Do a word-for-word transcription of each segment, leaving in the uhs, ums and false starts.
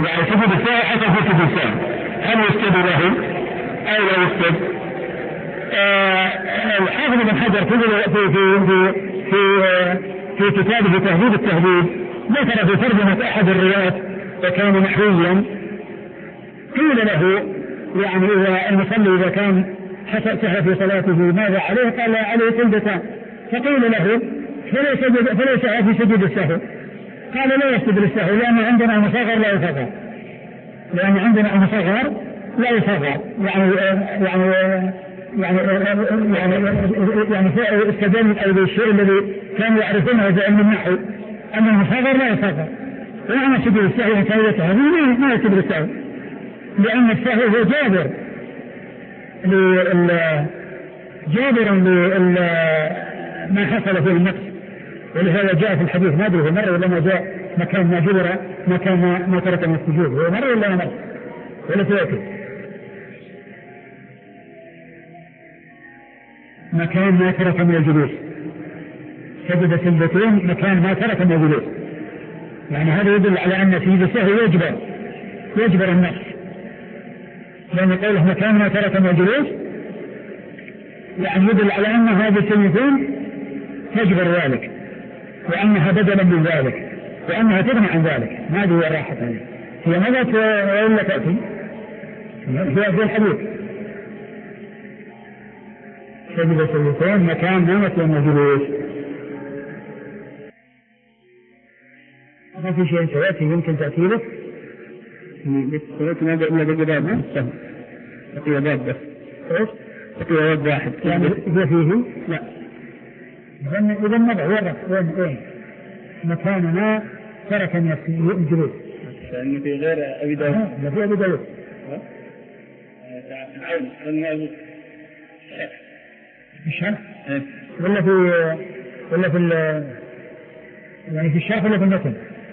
يعني سجود السهو حصل في سجود السهو، هل يسجد له أو لا يسجد؟ الحافظ ابن حجر في في في في, في كتابه تهذيب التهذيب ذكر في ترجمة أحد الرواة وكان نحويا، قيل له يعني إذا المصلي إذا كان سهى في صلاته ماذا عليه؟ قال عليه سجدتان، فقيل له فليس سهى في سجود السهو، قال لا يسجد للسهو لأن عندنا المصغر لا يصغر، لأن عندنا المصغر لا يصغر يعني يعني يعني يعني يعني استدل أو بالشيء الذي كانوا يعرفونه في علم النحو أن المصغر لا يصغر، وأنا سجود السهو وسويته هذه ما يسجد للسهو، لأن السهو هو جابر جابرا لما حصل فيه النقص، ولهذا جاء في الحديث ما أدري مرة ولا ما جاء مكان ما جبر مكان ما ترك من السجود، هو مرة ولا مرة ولا تأكل مكان ما ترك من الجلوس، سجد سجدتين مكان ما ترك من الجلوس، يعني هذا يدل على أن سجود السهو يجبر يجبر النقص، لأن قوله مكان ما ترك من الجلوس يعني يدل على أن هذه السجدتين تجبر ذلك، وأنها بدلا من ذلك، وأنها تغني عن ذلك. هذه هي الراحة هذه هي ماذا ولا تأتي في الحديث سجد سجدتين مكان ما ترك من الجلوس. ما في شيء سيأتي يمكن تأتيله سويت ما إلا بجباب السهم تقوى باب بس إيش تقوى باب واحد يعني إذا فيه لا إذن إذن نضع ورق وين وين مكاننا ترك من الجلوس لأنه في غير أبي داود لا في أبي داود عون الشرح ولا في ولا في يعني في الشرح ولا في المتن؟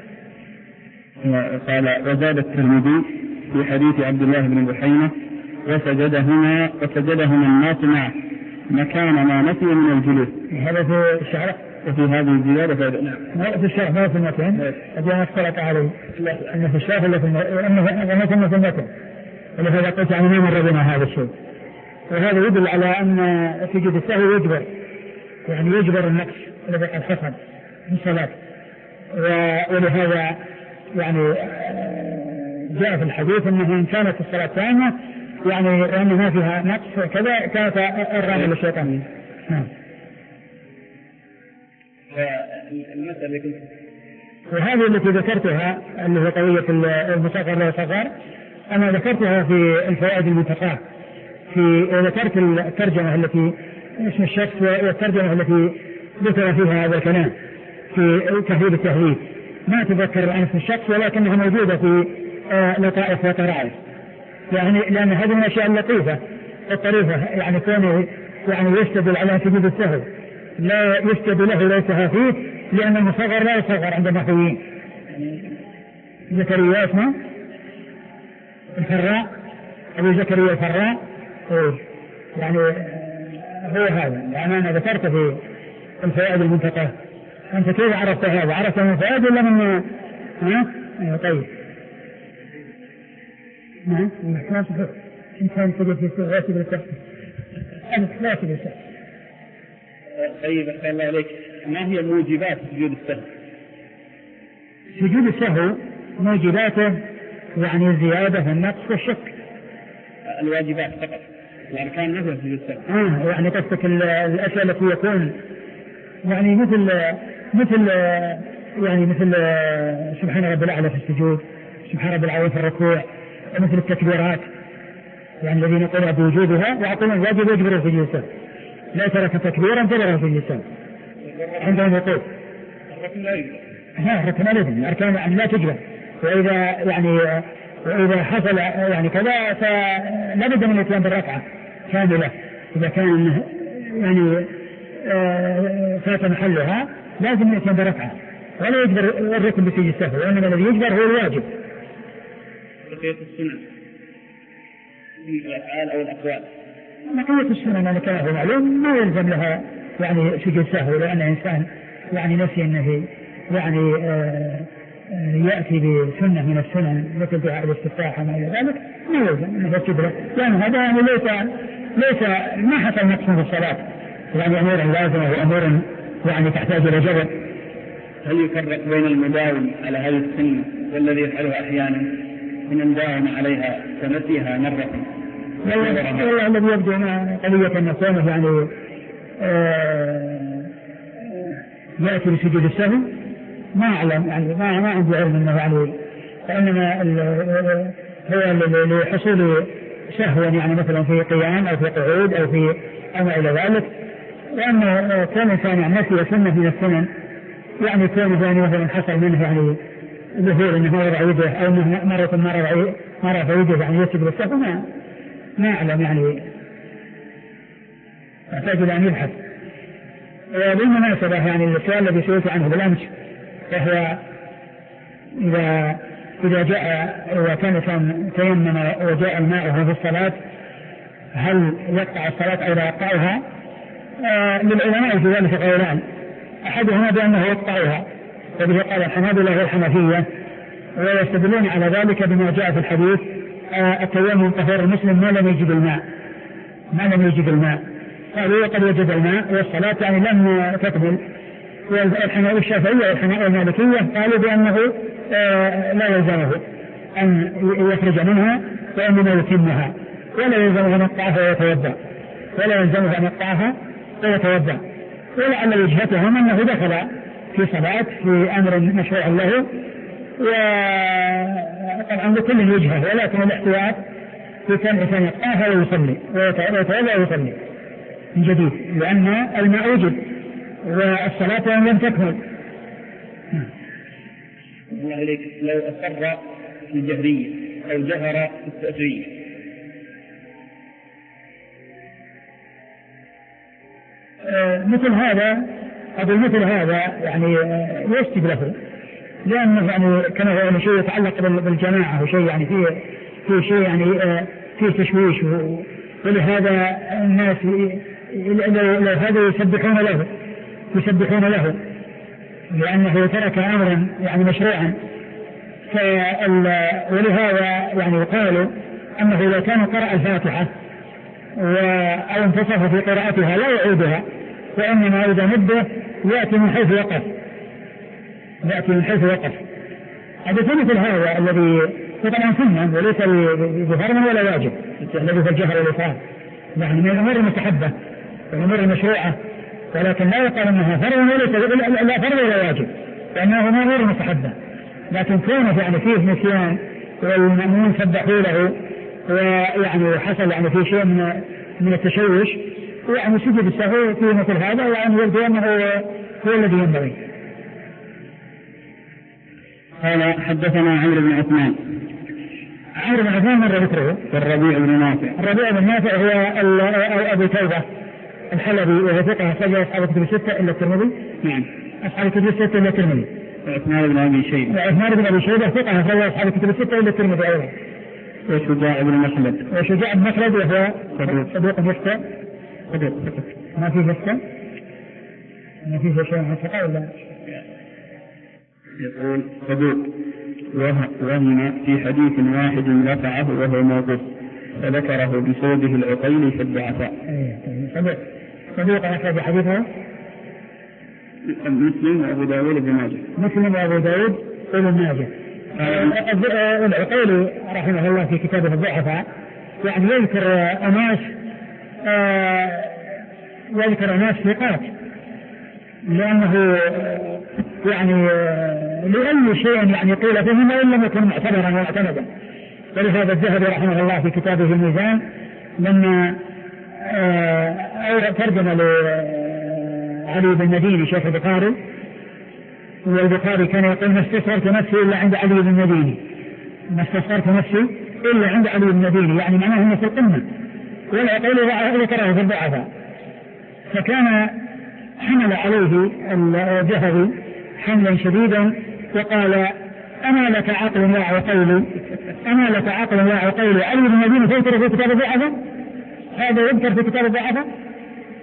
قال وزاد الترمذي في حديث عبد الله بن بحينة وسجدهما وسجدهما الناس معه مكان ما نسي من الجلوس. هذا في الشرح وفي هذه الزيادة فهذا نعم في الشرح ما في المتن أجل اختلط عليه أن في الشرح ولا في المتن في المتن، ولهذا قلت عن ما مر بنا هذا الشيء، وهذا يدل على أن سجود السهو يجبر يعني يجبر النقص الذي قد حصل في الصلاة، ولهذا يعني جاء في الحديث أنه إن كانت الصلاة تامة يعني وأن ما فيها نقص كذا كانت الرامة للشيطان. نعم. وهذه التي ذكرتها اللي هي قضية المصغر لا يصغر أنا ذكرتها في الفوائد المنتقاة، في ذكرت الترجمة التي اسم الشخص والترجمة التي ذكر فيها هذا الكلام في تهذيب التهذيب، ما تذكر عن اسم الشخص ولكنها موجودة في لطائف وطرائف، يعني لأن هذه من الأشياء اللطيفة الطريفة يعني كونه يعني يستدل على سجود السهو لا يسجد له لا يسهى فيه، لأن المصغر لا يصغر عند النحويين. زكريا اسمه الفراء أبو زكريا الفراء يعني هو هذا، يعني أنا ذكرت في الفوائد المنتقاة. أنت كيف عرفت هذا؟ عرفت من الفوائد ولا من ها؟ طيب نعم الإحساس إنسان تجد في السوء بالتحت الإحساس بالتحت. طيب أحسن الله عليك، ما هي موجبات سجود السهو؟ سجود السهو موجباته يعني الزيادة والنقص والشك. الواجبات فقط الأركان مثل سجود السهو. آه يعني قصدك الأشياء التي يكون يعني مثل مثل يعني مثل سبحان رب الأعلى في السجود، سبحان رب العظيم في الركوع، مثل التكبيرات يعني الذين قرأ بوجودها ويعطون الواجب يجبر في الجسد، لا ترك تكبيرا تبرا في الجسد عندهم يقول الركن لا يجبر ها الركن لا يجبر الأركان يعني لا تجبر، وإذا يعني وإذا حصل يعني كذا فلا بد من الاتيان بالركعة كاملة إذا كان يعني فات محلها لازم الاتيان بالركعة ولا يجبر الركن بسجود السهو، وإنما الذي يجبر هو الواجب. بقية السنن من الأفعال أو الأقوال بقية السنن أنا كان هو معلوم ما يلزم لها يعني سجود سهو، لأن إنسان يعني نسي أنه يعني آه يأتي بسنة من السنن مثل دعاء الاستفتاح وما إلى ذلك ما يلزم أنه يسجد له، لأن هذا يعني ليس ليس ما حصل نقص في الصلاة، يعني أمور لازمة وأمور يعني تحتاج إلى جبر. هل يفرق بين المداوم على هذه السنة والذي يفعلها أحيانا من داوم عليها ونسيها مرة؟ والله الذي يبدو أن قضية النصومة يعني آه يأتي بسجود السهو ما أعلم، يعني ما ما عندي علم أنه يعني، فإنما هو لحصول سهوا يعني مثلا في قيام أو في قعود أو في أما إلى ذلك، لأنه كان الإنسان يعني نسي سنة من السنن، يعني كان يعني مثلا حصل منه يعني ظهور أنه وضع يده أو أنه مرة مرة مرة في يده يعني يسجد السهو، ما ما أعلم يعني، يحتاج إلى أن يبحث. وبالمناسبة يعني السؤال الذي سئلت عنه بالأمس، وهو إذا إذا جاء إذا كان كان تيمم وجاء الماء في الصلاة هل يقطع الصلاة أو لا يقطعها؟ آه للعلماء في ذلك قولان، أحدهما بأنه يقطعها وبه قال الحنابلة والحنفية، ويستدلون على ذلك بما جاء في الحديث آه التيمم طهور المسلم ما لم يجد الماء ما لم يجد الماء قالوا قد وجد الماء والصلاة يعني لم تكمل. والحنابلة الشافعية والحنابلة المالكية قالوا بأنه آه لا يلزمه أن يخرج منها وإنما يتمها، ولا يلزمه أن يقطعها ويتوضأ ولا يلزمه أن يقطعها ويتوضأ. ولعل وجهتهم أنه دخل في صلاة في أمر مشروع له، وطبعا لكل وجهه، ولكن الاحتياط في كان الإنسان يقطعها ويصلي ويتوضأ ويصلي من جديد، لأن الماء وجد والصلاة لم تكمل. الله عليك، لو أصر في الجهرية أو جهر في التأثيرية آه مثل هذا أقول مثل هذا يعني آه يسجد له، لأنه يعني كان هو شيء يتعلق بالجماعة وشيء يعني فيه فيه شيء يعني آه فيه تشويش، ولهذا الناس لو هذا يسبحون له يسبحون له لأنه ترك أمرا يعني مشروعا. ولهذا يعني يقال أنه لو كان قرأ الفاتحة أو انتصف في قراءتها لا يعيدها، وإنما إذا مده يأتي من حيث وقف يأتي من حيث وقف هذا مثل هذا الذي طبعا سنة وليس بفرض ولا واجب، الذي في الجهر والإفراد يعني من الأمور المستحبة والأمور المشروعة، ولكن لا يقال أنها فرض وليس لا فرض ولا واجب، لأنه أمور مستحبة. لكن كونه يعني فيه نسيان والمأمون سبحوا له ويعني حصل يعني في شيء من من التشوش ويعني سجد السهو في مثل هذا، يعني يبدو أنه هو الذي ينبغي. قال حدثنا عمرو بن عثمان. عمرو بن عثمان مر ذكره. الربيع بن نافع. الربيع بن نافع هو أبو توبة الحلبي، وهو ثقة أخرج أصحاب الكتب الستة إلا الترمذي. نعم. أصحاب الكتب الستة إلا الترمذي. وعثمان بن أبي شيبة. وعثمان بن أبي شيبة ثقة أخرج أصحاب الكتب الستة إلا الترمذي أيضا. وشجاع بن مخلد. وشجاع بن مخلد وهو صدوق يفتى. صدوق. ما في يفتى. ما في شيء من الثقة ولا؟ يقول صدوق وهم في حديث واحد رفعه وهو موقوف فذكره بسوده العقيل في الضعفاء. صدوق صدوق أخرج حديثه مسلم وأبو داود بن ماجه. مسلم وأبو داود بن ماجه. العقيل رحمه الله في كتابه الضعفاء يعني يذكر أناس يذكر أناس ثقات، لأنه يعني لأي شيء يعني قيل فيهم وإن لم يكن معتبرا ومعتمدا. ولهذا الذهبي رحمه الله في كتابه الميزان لما ترجم لعلي بن المديني شيخ البخاري، والبخاري كان يقول ما استصغرت نفسي إلا عند علي بن المديني، ما استصغرت نفسي إلا عند علي بن المديني، يعني معناه أنه في القمة، والعقيل ذكره في الضعفاء. فكان حمل عليه الذهبي حملا شديدا وقال أما لك عقل يا عقيل أما لك عقل يا عقيل علي بن المديني تذكر في كتاب الضعفاء، هذا يذكر في كتاب الضعفاء،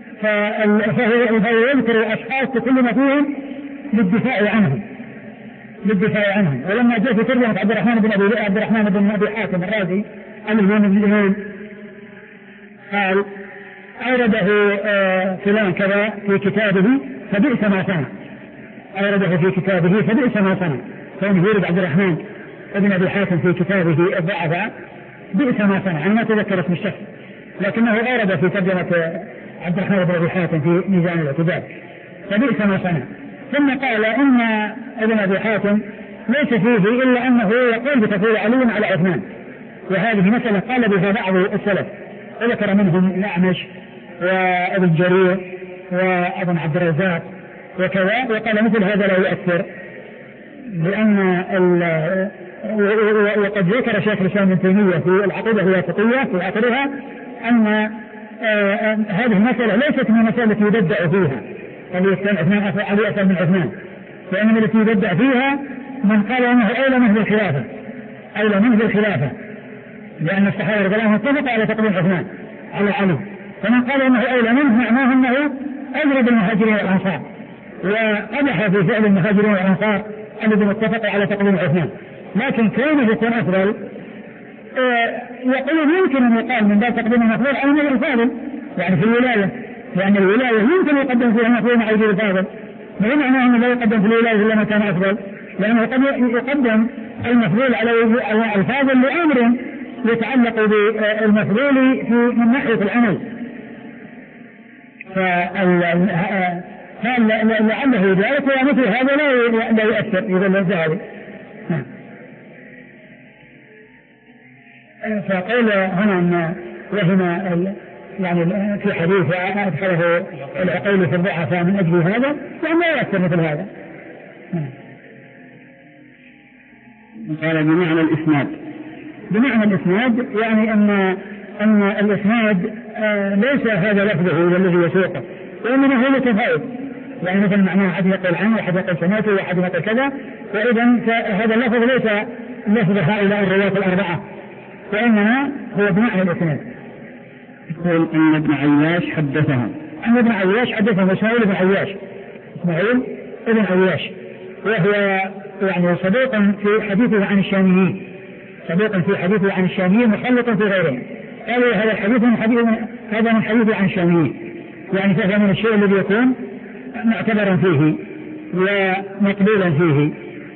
فهو يذكر الأشخاص كل ما فيهم للدفاع عنهم، للدفاع عنهم. ولما جاء في ترجمة عبد الرحمن بن أبي عبد الرحمن بن أبي حاتم الرازي الإمام بن الإمام قال أورده آه فلان كذا في كتابه فبئس ما صنع، أورده في كتابه فبئس ما صنع، كان يورد عبد الرحمن بن أبي حاتم في كتابه الضعفاء بئس ما صنع، أنا ما تذكر اسم الشخص لكنه أورد في ترجمة عبد الرحمن بن أبي حاتم في ميزان الاعتدال فبئس ما صنع. ثم قال إن ابن أبي حاتم ليس فيه إلا أنه يقول بتفضيل علي على عثمان، وهذه مسألة قال بها بعض السلف وذكر منهم الأعمش وابن جرير وابن عبد الرزاق وكذا، وقال مثل هذا لا يؤثر، لأن وقد ذكر شيخ الإسلام ابن تيمية في العقيدة الواسطية في آخرها أن آه هذه المسألة ليست من المسائل التي يبدأ فيها علي أكثر من عثمان، لأن التي يبدأ فيها من قال أنه أولى منه بالخلافة، أولى منه بالخلافة، لأن الصحابة رضي الله عنهم اتفقوا على تقديم عثمان على علي، فمن قال أنه أولى منه معناه أنه أجرد المهاجرين والأنصار، وقدح في فعل المهاجرين والأنصار الذين اتفقوا على تقديم عثمان. لكن كونه يكون أفضل يقول يمكن أن يقال من باب تقديم المفضول على النبي الفاضل، يعني في الولاية، لأن الولاية يمكن يقدم فيها المفضول مع النبي الفاضل، ما معناه أنه لا يقدم في الولاية إلا ما كان أفضل، لأنه قد يقدم المفضول على الفاضل لأمر يتعلق بالمفضول في من ناحية العمل، فلعله ذلك ومثل هذا لا يؤثر إذا لم ذلك. فقال هنا أن وهم يعني في حديث أدخله العقيل في الضعفاء من أجل هذا، يعني لا يؤثر مثل هذا. قال بمعنى الإسناد، بمعنى الإسناد يعني أن أن الإسناد آه ليس هذا لفظه الذي يسوقه، وإنما هو متفاوت، يعني مثل معناه أحد يقول عنه وأحد يقول سمعته وأحد يقول كذا، وإذا هذا اللفظ ليس لفظ هؤلاء الرواة الأربعة، وإنما هو بمعنى الإسناد. يقول أن ابن عياش حدثهم، أن ابن عياش حدثهم إسماعيل بن عياش، إسماعيل ابن عياش، وهو يعني صديق في حديثه عن الشاميين، صديق في حديثه عن الشاميين مخلط في غيرهم، قالوا هذا الحديث من حديث هذا من حديثه عن الشاميين، يعني فهذا من الشيء الذي يكون معتبرا فيه ومقبولا فيه.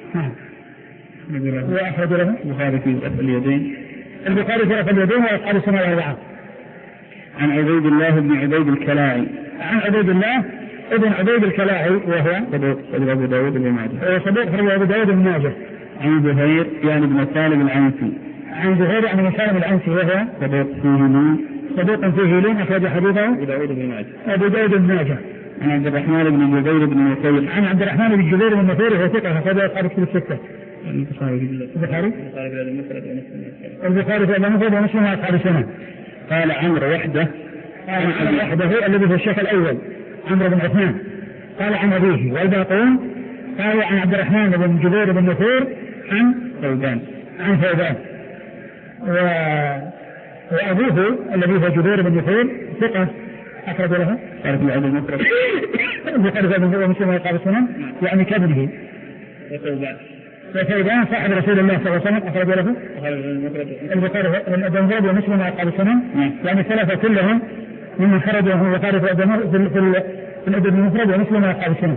وأخرج له البخاري في رفع اليدين، البخاري في رفع اليدين وأصحاب السنة الأربعة. عن عبيد الله بن عبيد الكلاعي، عن عبيد الله ابن عبيد الكلاعي وهو صدوق في أبو داود بن ماجه، صدوق في أبو داود بن ماجه. عن زهير يعني بن سالم العنسي، عن زهير يعني بن سالم العنسي وهو صدوق فيه لين، صدوق فيه لين أخرج حديثه أبو داود بن ماجه. أبو داود بن ماجه. عن عبد الرحمن بن جبير بن نفير، عن عبد الرحمن بن جبير بن نفير وهو ثقة أخرج أصحاب الكتب الستة. البخاري البخاري البخاري في المفرد ومسلم، البخاري في المفرد ومسلم وأصحاب السنة. قال عمرو وحده، قال عمرو وحده الذي هو الشيخ الأول عمرو بن عثمان، قال عن أبيه، والباقون قال عن عبد الرحمن بن جبير بن نفير عن ثوبان، عن ثوبان، و... وأبوه الذي هو جبير بن نفير ثقة أخرج له قال في العدل المفرد البخاري في المفرد ومسلم وأصحاب السنة، يعني كابنه. وثوبان وثوبان صاحب رسول الله صلى الله عليه وسلم أخرج له البخاري في المفرد ومسلم وأصحاب السنة، يعني الثلاثة كلهم ممن خرجه البخاري في في الأدب المفرد ومسلم وأصحاب السنة.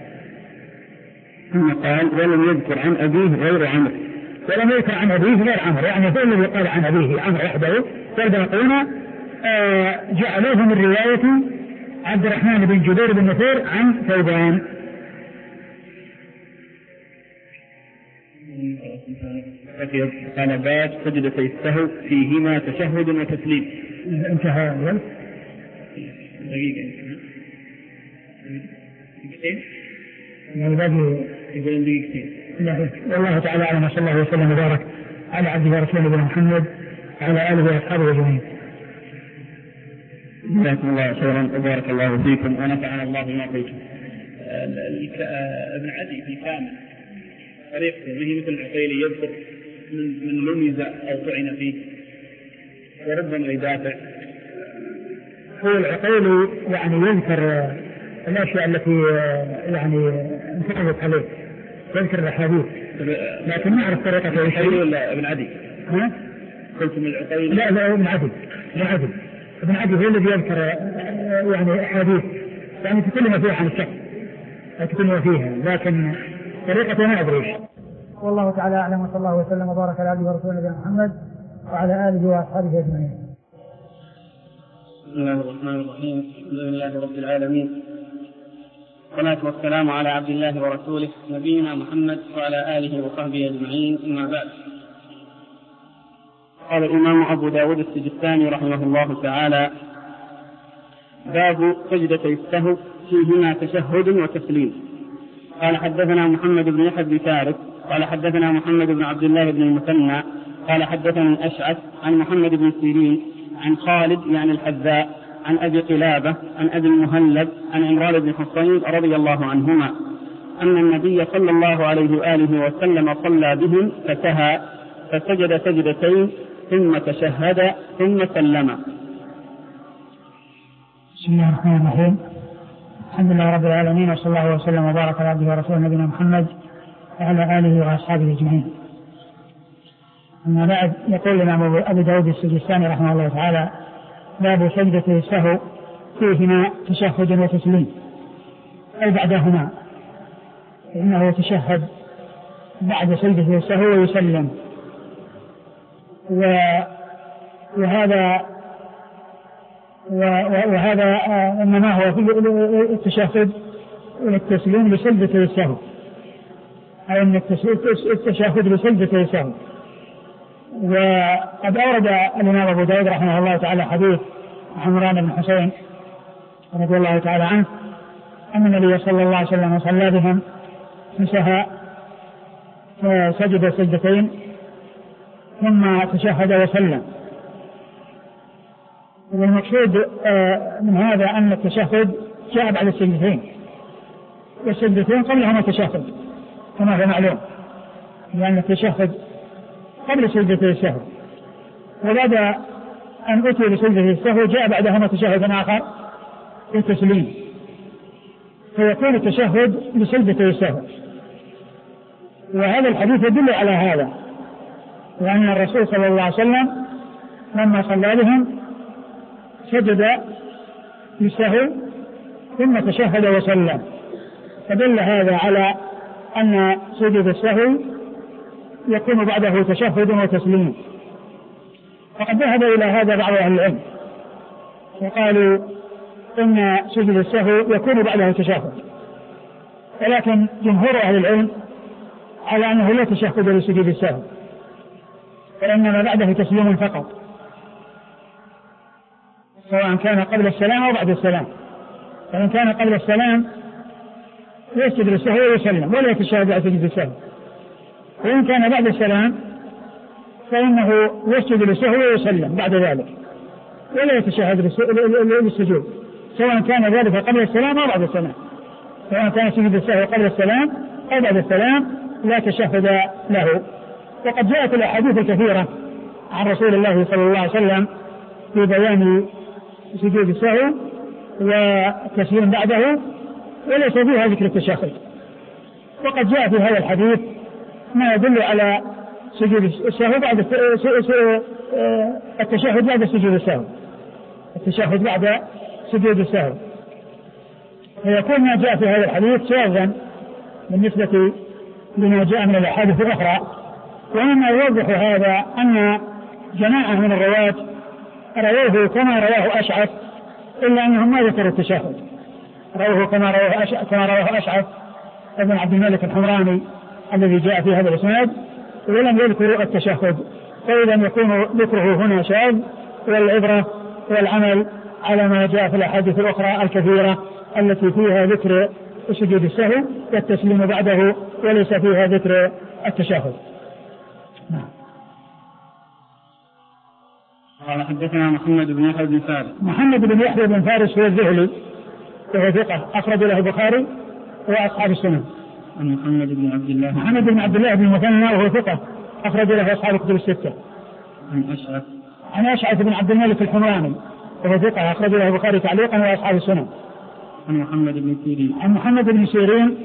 ثم قال ولم يذكر عن أبيه غير عمرو، ولم يذكر عن أبيه غير عمرو، يعني هو الذي قال عن أبيه عمرو وحده، والباقون آه جعلوه من رواية عبد الرحمن بن جبير بن نفير عن ثوبان. قال باب سجدتي السهو فيهما تشهد وتسليم. انتهى أول دقيقة دقيقتين يقولون دقيقتين. والله تعالى أعلم، صلى الله وسلم وبارك على عبده ورسوله نبينا محمد وعلى آله وأصحابه أجمعين. جزاكم الله خيرا وبارك الله فيكم ونفعنا الله بما قلتم. ابن عدي في الكامل طريقته ما هي مثل العقيلي يذكر من من لمز أو طعن فيه وربما يدافع. هو العقيلي يعني يذكر الأشياء التي يعني انتقدت عليه، يذكر الأحاديث لكن ما أعرف طريقة ايش ولا ابن عدي؟ ها؟ قلت من العقيل؟ لا لا ابن عدي ابن عدي ابن عدي هو الذي يذكر يعني أحاديث يعني تكلم فيها عن الشخص تكلم فيها لكن طريقة ما أدري. والله تعالى أعلم وصلى الله وسلم وبارك على عبده ورسوله نبينا محمد وعلى آله وأصحابه أجمعين. بسم الله الرحمن الرحيم. الحمد لله رب العالمين والصلاة والسلام على عبد الله ورسوله نبينا محمد وعلى آله وصحبه أجمعين. أما بعد، قال الإمام أبو داود السجستاني رحمه الله تعالى: باب سجدتي السهو فيهما تشهد وتسليم. قال حدثنا محمد بن يحيى بن فارس قال حدثنا محمد بن عبد الله بن المثنى قال حدثنا الأشعث عن محمد بن سيرين عن خالد يعني الحذاء عن أبي قلابة عن أبي المهلب عن عمران بن حصين رضي الله عنهما أن النبي صلى الله عليه وآله وسلم صلى بهم فسهى فسجد سجدتين ثم تشهد ثم سلم. بسم الله الرحمن الرحيم. الحمد لله رب العالمين وصلى الله وسلم وبارك على عبده ورسوله نبينا محمد وعلى آله وأصحابه أجمعين. أما بعد، يقول الإمام أبو داود السجستاني رحمه الله تعالى: باب سجدة السهو فيهما تشهد وتسليم، أي بعدهما، إنه يتشهد بعد سجدة السهو ويسلم. وهذا وهذا إنما هو في التشهد والتسليم لسجدة السهو، أي أن التشهد لسجدة السهو. وقد أورد الإمام أبو داود رحمه الله تعالى حديث عمران بن حصين رضي الله تعالى عنه أن النبي صلى الله عليه وسلم صلى بهم فسهى فسجد سجدتين ثم تشهد وسلم. والمقصود من هذا أن التشهد جاء بعد السجدتين، والسجدتين قبلهما التشهد كما هو معلوم، لأن التشهد قبل سجدة السهو، وبعد أن أتي بسجدة السهو جاء بعدهما تشهد آخر التسليم، فيكون التشهد بسجدة السهو. وهذا الحديث يدل على هذا، وأن الرسول صلى الله عليه وسلم لما صلى بهم سجد للسهو ثم تشهد وسلم، فدل هذا على أن سجود السهو يكون بعده تشهد وتسليم. وقد ذهب إلى هذا بعض أهل العلم وقالوا إن سجود السهو يكون بعده تشهد، ولكن جمهور أهل العلم على أنه لا تشهد لسجود السهو، وإنما بعده تسليم فقط، سواء كان قبل السلام أو بعد السلام. فإن كان قبل السلام يسجد للسهو ويسلم ولا يتشهد على سجود السهو، وإن كان بعد السلام فإنه يسجد للسهو ويسلم بعد ذلك ولا يتشهد للسجود، سواء كان ذلك قبل السلام أو بعد السلام. سواء كان سجود السهو قبل السلام أو بعد السلام لا تشهد له. وقد جاءت الأحاديث الكثيرة عن رسول الله صلى الله عليه وسلم في بيان سجود السهو والتسليم بعده، وليس فيها ذكر التشهد. وقد جاء في هذا الحديث ما يدل على سجود السهو بعد التشهد بعد سجود السهو، التشهد بعد سجود السهو، فيكون ما جاء في هذا الحديث شاذا بالنسبة لما جاء من الأحاديث الأخرى. ومما يوضح هذا أن جماعة من الرواة رووه كما رواه أشعث، إلا أنهم ما ذكروا التشهد، رووه كما رواه أشعث كما رواه أشعث ابن عبد الملك الحمراني الذي جاء في هذا الإسناد، ولم يذكروا التشهد. فإذا يكون ذكره هنا شاذ، والعبرة والعمل على ما جاء في الأحاديث الأخرى الكثيرة التي فيها ذكر سجود السهو والتسليم بعده وليس فيها ذكر التشهد. نعم. قال حدثنا محمد بن يحيى بن فارس. محمد بن يحيى بن فارس هو الذهلي وهو ثقة أخرج له البخاري وأصحاب السنن. عن محمد بن عبد الله. محمد بن عبد الله بن المثنى وهو ثقة أخرج له أصحاب الكتب الستة. عن أشعث. عن أشعث بن عبد الملك الحمراني وهو ثقة أخرج له البخاري تعليقا وأصحاب السنن. عن محمد بن سيرين. عن محمد بن سيرين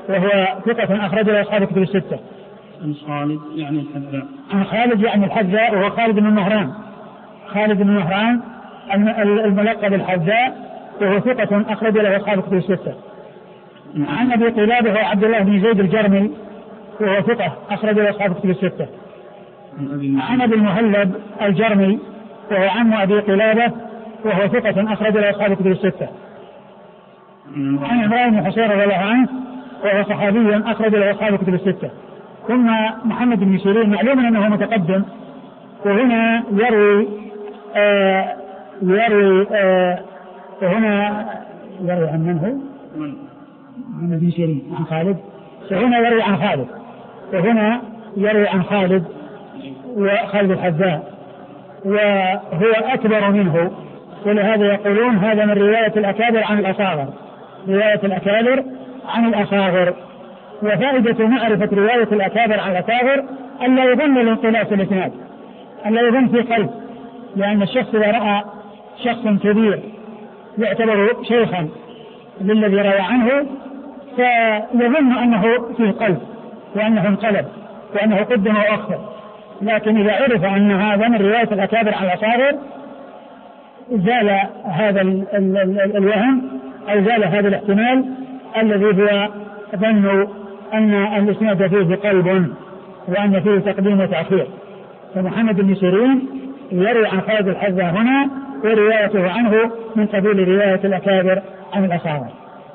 وهو ثقة أخرج له أصحاب الكتب الستة. عن خالد يعني الحذاء. عن خالد يعني الحذاء وهو خالد بن مهران، خالد بن مهران الملقب الحذاء وهو ثقة أخرج له أصحاب الكتب الستة. عن أبي قلابة هو عبد الله بن زيد الجرمي وهو ثقة أخرج له أصحاب الكتب الستة. عن أبي المهلب الجرمي وهو عم أبي قلابة وهو ثقة أخرج له أصحاب الكتب الستة. عن عمران بن حصير رضي الله عنه وهو صحابي أخرج له أصحاب الكتب الستة. ثم محمد بن سيرين معلوم أنه متقدم، وهنا يروي آه يروي آه وهنا يروي عن من هو؟ محمد بن سيرين عن خالد، وهنا يروي عن خالد، وهنا يروي عن خالد وخالد الحذاء وهو أكبر منه، ولهذا يقولون هذا من رواية الأكابر عن الأصاغر، رواية الأكابر عن الأصاغر. وفائدة معرفة رواية الأكابر عن الأصاغر أن لا يظن الانقلاس الإسناد، أن لا يظن في قلب، لأن الشخص إذا رأى شخص كبير يعتبر شيخا للذي روى عنه فيظن أنه في قلب وأنه انقلب وأنه قدم وأخر، لكن إذا عرف أن هذا من رواية الأكابر عن الأصاغر زال هذا ال ال ال الوهم أو زال هذا الاحتمال الذي هو ظن أن الإسناد فيه قلب وأن فيه تقديم وتأخير. فمحمد بن سيرين يروي عن خالد الحذاء هنا وروايته عنه من قبيل رواية الأكابر عن الأصاغر.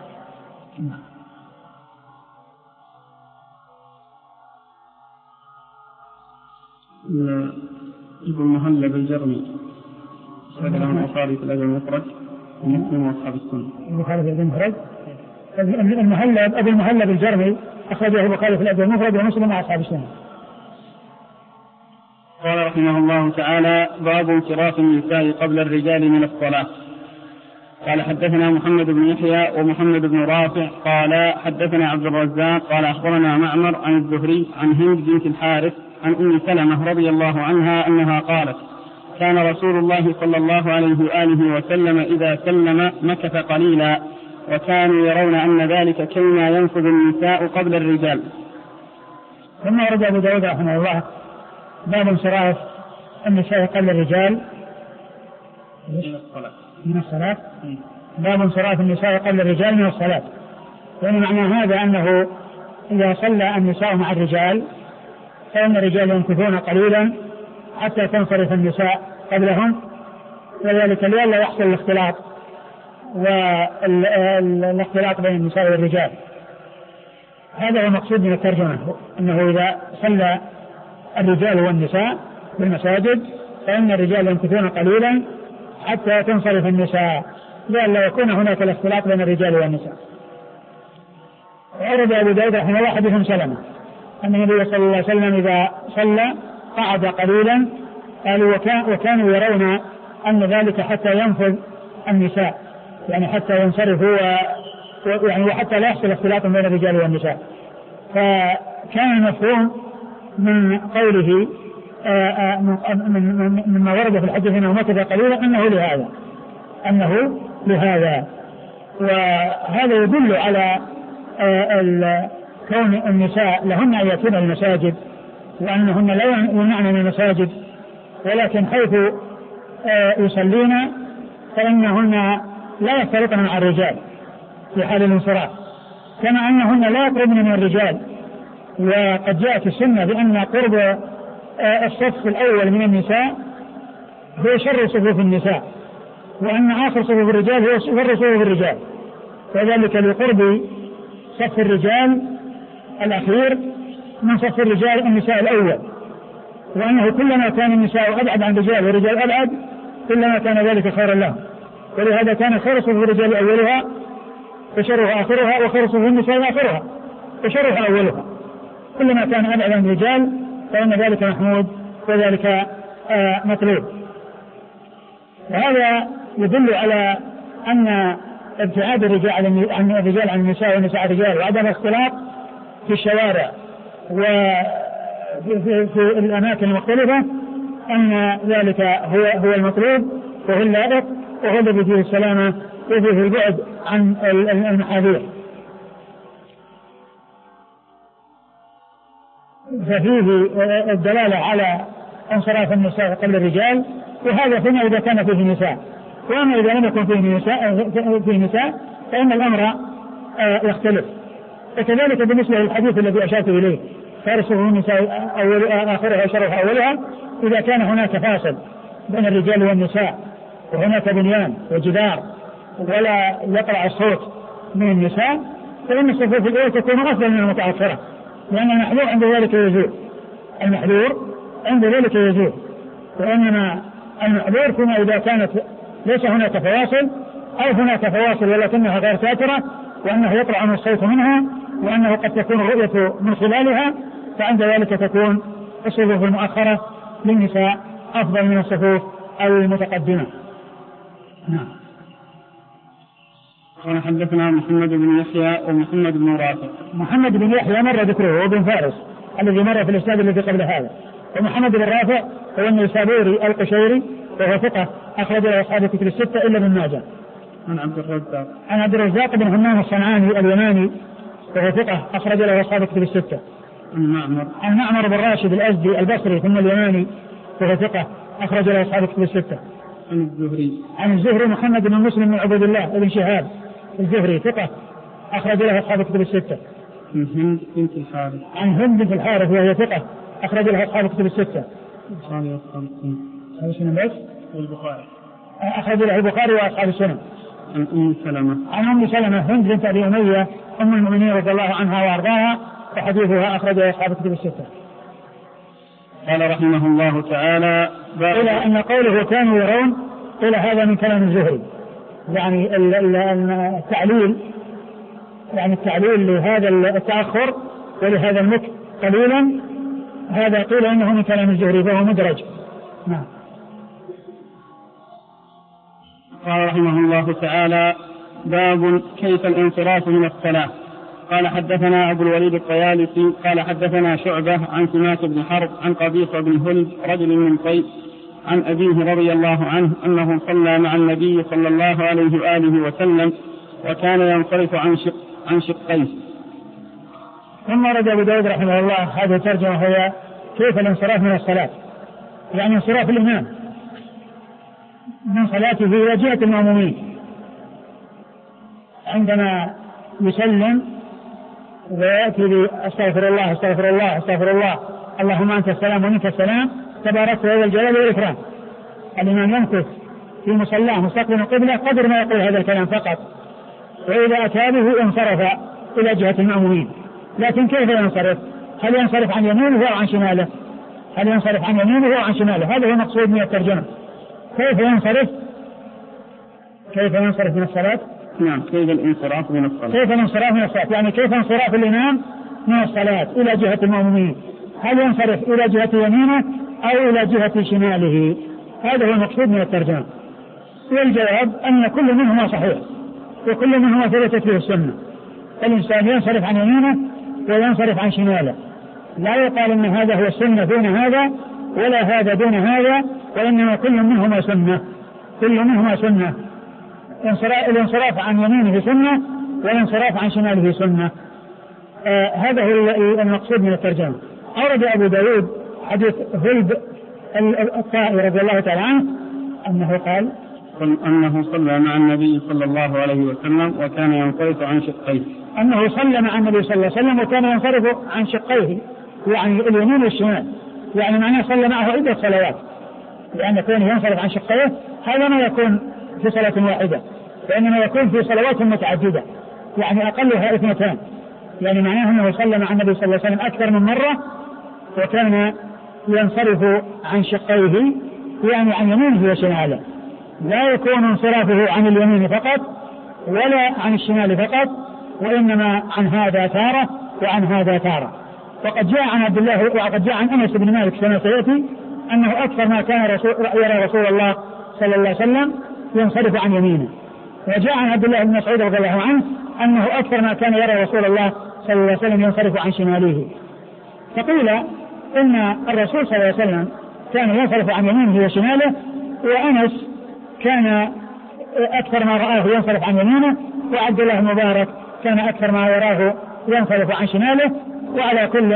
ابن المهلب الجرمي سأل عن البخاري في الأدب المفرد ومسلم وأصحاب السنة. البخاري في الأدب المفرد المهلب أبو المهلب الجرمي أخرجه البخاري في الأدب المفرد ومسلم وأصحاب السنة. قال رحمه الله تعالى: باب انصراف النساء قبل الرجال من الصلاة. قال حدثنا محمد بن يحيى ومحمد بن رافع قال حدثنا عبد الرزاق قال أخبرنا معمر عن الزهري عن هند بنت الحارث عن أم سلمة رضي الله عنها أنها قالت: كان رسول الله صلى الله عليه وآله وسلم إذا سلم مكث قليلا، وكانوا يرون أن ذلك كيما ينفذ النساء قبل الرجال. ثم ورد أبو داود رحمه الله باب انصراف النساء قبل الرجال من الصلاة. باب انصراف النساء قبل الرجال من الصلاة، ومن معنى هذا أنه إذا صلى النساء مع الرجال فإن الرجال يمكثون قليلا حتى تنصرف النساء قبلهم، وذلك لئلا يحصل الاختلاط والاختلاط بين النساء والرجال. هذا هو المقصود من الترجمة، أنه إذا صلى الرجال والنساء بالمساجد فإن الرجال يمكثون قليلا حتى تنصرف النساء لئلا يكون هناك الاختلاط بين الرجال والنساء. وأورد أبو داود رحمه الله حديث سلمة أن النبي صلى الله عليه وسلم إذا صلى قعد قليلا، قالوا وكانوا يرون أن ذلك حتى ينفذ النساء، يعني حتى ينصرفوا يعني وحتى لا يحصل اختلاط بين الرجال والنساء. فكان المفهوم من قوله مما ورد في الحديث انه مكث قليلا انه لهذا انه لهذا وهذا يدل على كون النساء لهن ان ياتين المساجد، وانهن لا يمنعن من المساجد، ولكن حيث يصلين فانهن لا يختلطن مع الرجال في حال الانصراف، كما انهن لا يقربن من الرجال. وقد جاءت السنة بأن قرب الصف الأول من النساء هو شر صفوف النساء، وأن آخر صفوف الرجال هو شر صفوف الرجال، وذلك لقرب صف الرجال الأخير من صف الرجال النساء الأول، وأنه كلما كان النساء أبعد عن الرجال والرجال أبعد كلما كان ذلك خيرا لهم، ولهذا كان خير صفوف الرجال أولها وشرها آخرها، وخير صفوف النساء آخرها وشرها أولها. كلما كان أبعد عن الرجال فإن ذلك محمود وذلك آه مطلوب. وهذا يدل على أن ابتعاد الرجال عن الرجال عن النساء والنساء عن الرجال وعدم الاختلاط في الشوارع وفي في في الأماكن المختلفة أن ذلك هو هو المطلوب وهو اللائق وهو الذي فيه السلامة وفيه البعد عن المحاذير. ففيه الدلالة على انصراف النساء قبل الرجال، وهذا فيما إذا كان فيه نساء. وأما إذا لم يكن فيه نساء, فيه نساء فإن الأمر يختلف. وكذلك بالنسبة للحديث الذي أشرت إليه فارسه النساء أول آخرها شرها أولها، إذا كان هناك فاصل بين الرجال والنساء وهناك بنيان وجدار ولا يطلع الصوت من النساء فإن الصفوف الأولى تكون أفضل من المتأخرة، لأن المحذور عند ذلك يزول. المحذور عند ذلك يزول، وإنما المحذور فيما إذا كانت ليس هناك فواصل أو هناك فواصل ولكنها غير ساترة، وأنه يطلع من الصوت منها، وأنه قد تكون الرؤية من خلالها، فعند ذلك تكون الصفوف المؤخرة للنساء أفضل من الصفوف المتقدمة. نعم. قال حدثنا محمد بن يحيى ومحمد بن رافع. محمد بن يحيى مر ذكره وابن فارس الذي مر في الإسناد الذي قبل هذا. ومحمد بن رافع هو النيسابوري القشيري وهو ثقة أخرج له أصحاب الكتب الستة إلا ابن ماجه. عن عبد الرزاق. عن عبد الرزاق بن همام الصنعاني اليماني وهو ثقة أخرج له أصحاب الكتب الستة. عن معمر. عن معمر بن راشد الأزدي البصري ثم اليماني وهو ثقة أخرج له أصحاب الكتب الستة. عن الزهري. عن الزهري محمد بن مسلم بن عبد الله بن شهاب الزهري ثقة أخرج له أصحاب الكتب الستة. عن هند بنت الحارث. عن هند بنت الحارث وهي ثقة أخرج له أصحاب الكتب الستة. البخاري والخمسين. هذا سنن بس؟ والبخاري. أخرج له البخاري وأصحاب السنن. عن أم سلمة. عن أم سلمة هند بنت أبي أمية أم المؤمنين رضي الله عنها وأرضاها، وحديثها أخرج له أصحاب الكتب الستة. قال رحمه الله تعالى إلى أن قوله كانوا يرون إلى هذا من كلام الزهري، يعني التعليل يعني التعليل لهذا التأخر ولهذا المكت قليلا، هذا قيل إنه من كلام الزهري فهو مدرج. نعم. قال رحمه الله تعالى باب كيف الانصراف من الصلاة. قال حدثنا أبو الوليد الطيالسي قال حدثنا شعبة عن سماك بن حرب عن قبيصة بن هلب رجل من قيس عن أبيه رضي الله عنه أنه صلى مع النبي صلى الله عليه وآله وسلم وكان ينصرف عن شق عن شقيه. ثم رد أبو داود رحمه الله هذه الترجمة هي كيف الانصراف من الصلاة، يعني انصراف الإمام من صلاته إلى جهة المأمومين عندما يسلم ويأتي بأستغفر الله أستغفر الله أستغفر الله اللهم أنت السلام ومنك السلام تبارك يا ذا الجلال والإكرام. الإمام يمكث في مصلاه مستقبل القبلة قدر ما يقول هذا الكلام فقط، وإذا أتى به انصرف إلى جهة المأمومين. لكن كيف ينصرف؟ هل ينصرف عن يمينه أو عن شماله؟ هل ينصرف عن يمينه أو عن شماله؟ هذا هو المقصود من الترجمة. كيف ينصرف؟ كيف ينصرف من الصلاة؟ نعم. كيف الانصراف من الصلاة؟ كيف الانصراف من الصلاة؟ يعني كيف انصراف الإمام من الصلاة إلى جهة المأمومين؟ هل ينصرف إلى جهة يمينه أو إلى جهة شماله؟ هذا هو المقصود من الترجمة. والجواب أن كل منهما صحيح وكل منهما ثبتت فيه السنة. الإنسان ينصرف عن يمينه وينصرف عن شماله، لا يقال أن هذا هو السنة دون هذا ولا هذا دون هذا، وإنما كل منهما سنة كل منهما سنة. الانصراف عن يمينه سنة والانصراف عن شماله سنة. آه هذا هو المقصود من الترجمة. أورد أبو داود حديث هلب الطائي رضي الله تعالى عنه أنه قال أنه صلى مع النبي صلى الله عليه وسلم وكان ينصرف عن شقيه. أنه صلى مع النبي صلى الله عليه وسلم وكان ينصرف عن شقيه، يعني اليمين والشمال، يعني معناه صلى معه عدة صلوات، لأن كونه ينصرف عن شقيه هذا ما يكون في صلاة واحدة، وإنما يكون في صلوات متعددة، يعني أقلها اثنتان. يعني معناه أنه صلى مع النبي صلى الله عليه وسلم أكثر من مرة وكان ينصرف عن شقيه، يعني عن يمينه وشماله، لا يكون انصرافه عن اليمين فقط ولا عن الشمال فقط، وإنما عن هذا تارة وعن هذا تارة. وقد جاء عن عبد الله وقد جاء عن أنس بن مالك كما سيأتي أنه أكثر ما كان رسول يرى رسول الله صلى الله عليه وسلم ينصرف عن يمينه. وجاء عن عبد الله بن مسعود رضي الله عنه أنه أكثر ما كان يرى رسول الله صلى الله عليه وسلم ينصرف عن شماله. فقيل إن الرسول صلى الله عليه وسلم كان ينصرف عن يمينه وشماله، وأنس كان أكثر ما رآه ينصرف عن يمينه، وعبد الله المبارك كان أكثر ما يراه ينصرف عن شماله. وعلى كل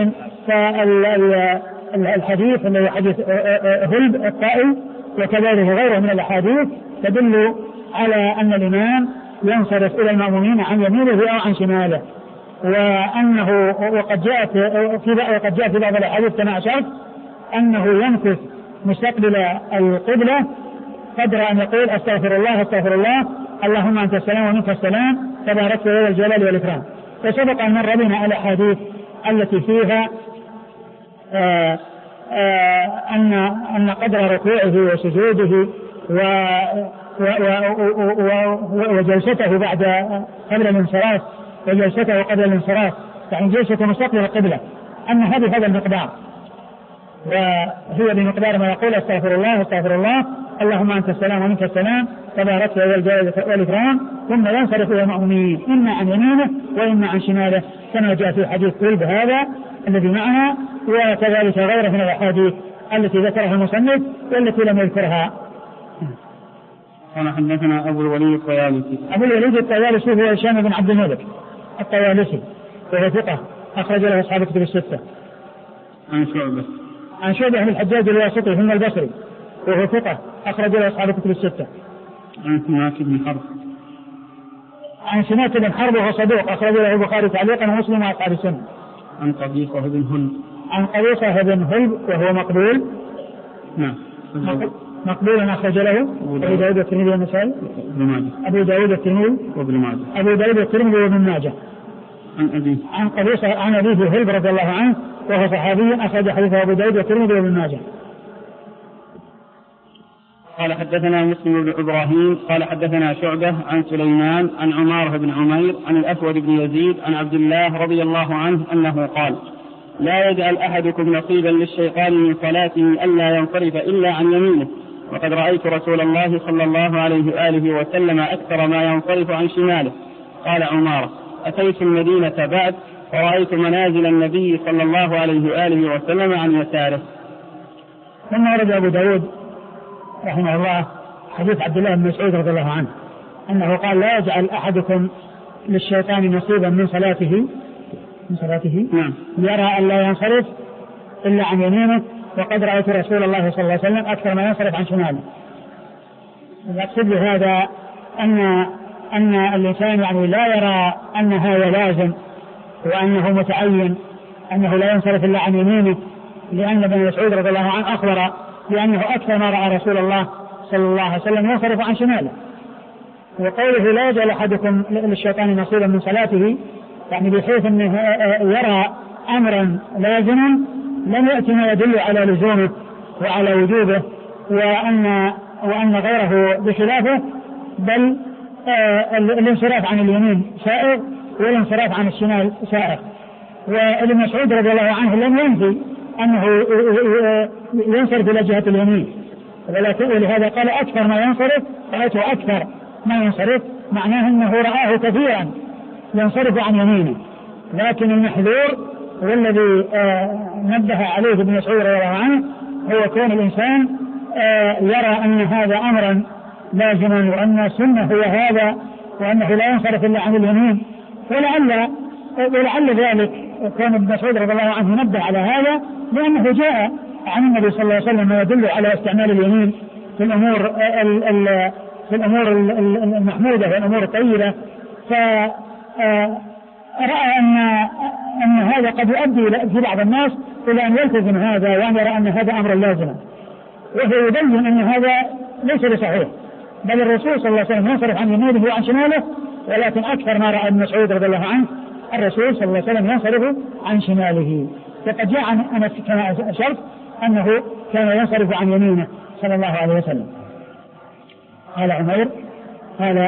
فالحديث الذي حديث هلب الطائي وكذلك غيره من الأحاديث تدل على أن الإمام ينصرف إلى المأمومين عن يمينه أو عن شماله، وأنه وقد جاء في وقد جاء في بعض الأحاديث كما أشرت أنه ينكث مستقبل القبلة قدر أن يقول أستغفر الله أستغفر الله اللهم أنت السلام ومنك السلام تبارك يا ذا الجلال والإكرام. وسبق أن مر بنا الأحاديث التي فيها آآ آآ أن أن قدر ركوعه وسجوده و وجلسته بعد قبل الانصراف وجلسته قبل الانصراف يعني جلسة مستقبل القبلة أن هذه هذا المقدار، وهي بمقدار ما يقول استغفر الله استغفر الله اللهم أنت السلام ومنك السلام تبارك يا ذا الجلال والإكرام، ثم ينصرف إلى المأمومين إما عن يمينه وإما عن شماله كما جاء في حديث قلب هذا الذي معنا، وكذلك غيره من الأحاديث التي ذكرها المصنف والتي لم يذكرها. قال حدثنا أبو الوليد الطيالسي. أبو الوليد الطيالسي هو هشام بن عبد الملك الطيالسي وهو ثقة أخرج له أصحاب الكتب الستة. عن شعبة. عن شعبة بن الحجاج الواسطي من البصري وهو ثقة أخرج له أصحاب الكتب الستة. عن سماك بن حرب. عن سماك بن حرب وهو صدوق أخرج له البخاري تعليقا ومسلم وأصحاب السنة. عن قبيصة بن هلب. عن قبيصة بن هلب وهو مقبول. نعم. مقبول أخرج له أبو داود والترمذي والنسائي. أبو داود والترمذي وابن ماجه. أبو داود والترمذي وابن ماجه. عن أبي. عن قبيصة عن أبيه هلب رضي الله عنه وهو صحابي أخرج حديثه أبو داود والترمذي وابن ماجه. قال حدثنا مسلم بن إبراهيم قال حدثنا شعبة عن سليمان عن عمارة بن عمير عن الأسود بن يزيد عن عبد الله رضي الله عنه أنه قال لا يجعل أحدكم نصيبا للشيطان من صلاته ألا ينصرف إلا عن يمينه، وقد رأيت رسول الله صلى الله عليه وآله وسلم أكثر ما ينصرف عن شماله. قال عمارة أتيت المدينة بعد فرأيت منازل النبي صلى الله عليه وآله وسلم عن يساره. ثم ورد أبو داود رحمه الله حديث عبد الله بن مسعود رضي الله عنه أنه قال لا يجعل أحدكم للشيطان نصيبا من صلاته من صلاته نعم. يرى أن لا ينصرف إلا عن يمينه، وقد رأيت رسول الله صلى الله عليه وسلم أكثر ما ينصرف عن شماله. يقصد بهذا أن أن الإنسان يعني لا يرى أن هذا لازم وأنه متعين أنه لا ينصرف إلا عن يمينه، لأن ابن مسعود رضي الله عنه أخبر بأنه أكثر ما رأى رسول الله صلى الله عليه وسلم ينصرف عن شماله. وقوله لا يجعل أحدكم للشيطان نصيبا من صلاته يعني بحيث أنه يرى أمرا لازما لم يأتي ما يدل على لزومه وعلى وجوبه وأن وأن غيره بخلافه، بل الانصراف عن اليمين سائغ والانصراف عن الشمال سائغ. وابن مسعود رضي الله عنه لم ينفي أنه ينصرف إلى جهة اليمين، ولهذا قال أكثر ما ينصرف رأيته أكثر ما ينصرف، معناه أنه رآه كثيرا ينصرف عن يمينه. لكن المحذور والذي نبه عليه ابن مسعود رضي الله عنه هو كون الإنسان يرى أن هذا أمرا لازما وأن السنة هو هذا وأنه لا ينصرف إلا عن اليمين. ولعل ولعل ذلك كان ابن مسعود رضي الله عنه نبه على هذا لأنه جاء عن النبي صلى الله عليه وسلم ما يدل على استعمال اليمين في الأمور في الأمور المحمودة والأمور الطيبة، فرأى أن أن هذا قد يؤدي في بعض الناس إلى أن يلتزم هذا وأن يرى أن هذا أمر لازم، وهو يبين أن هذا ليس بصحيح، بل الرسول صلى الله عليه وسلم ينصرف عن يمينه وعن شماله، ولكن أكثر ما رأى ابن مسعود رضي الله عنه الرسول صلى الله عليه وسلم ينصرف عن شماله. فقد جاء عن أنس كما أشرت أنه كان ينصرف عن يمينه صلى الله عليه وسلم. قال عمير قال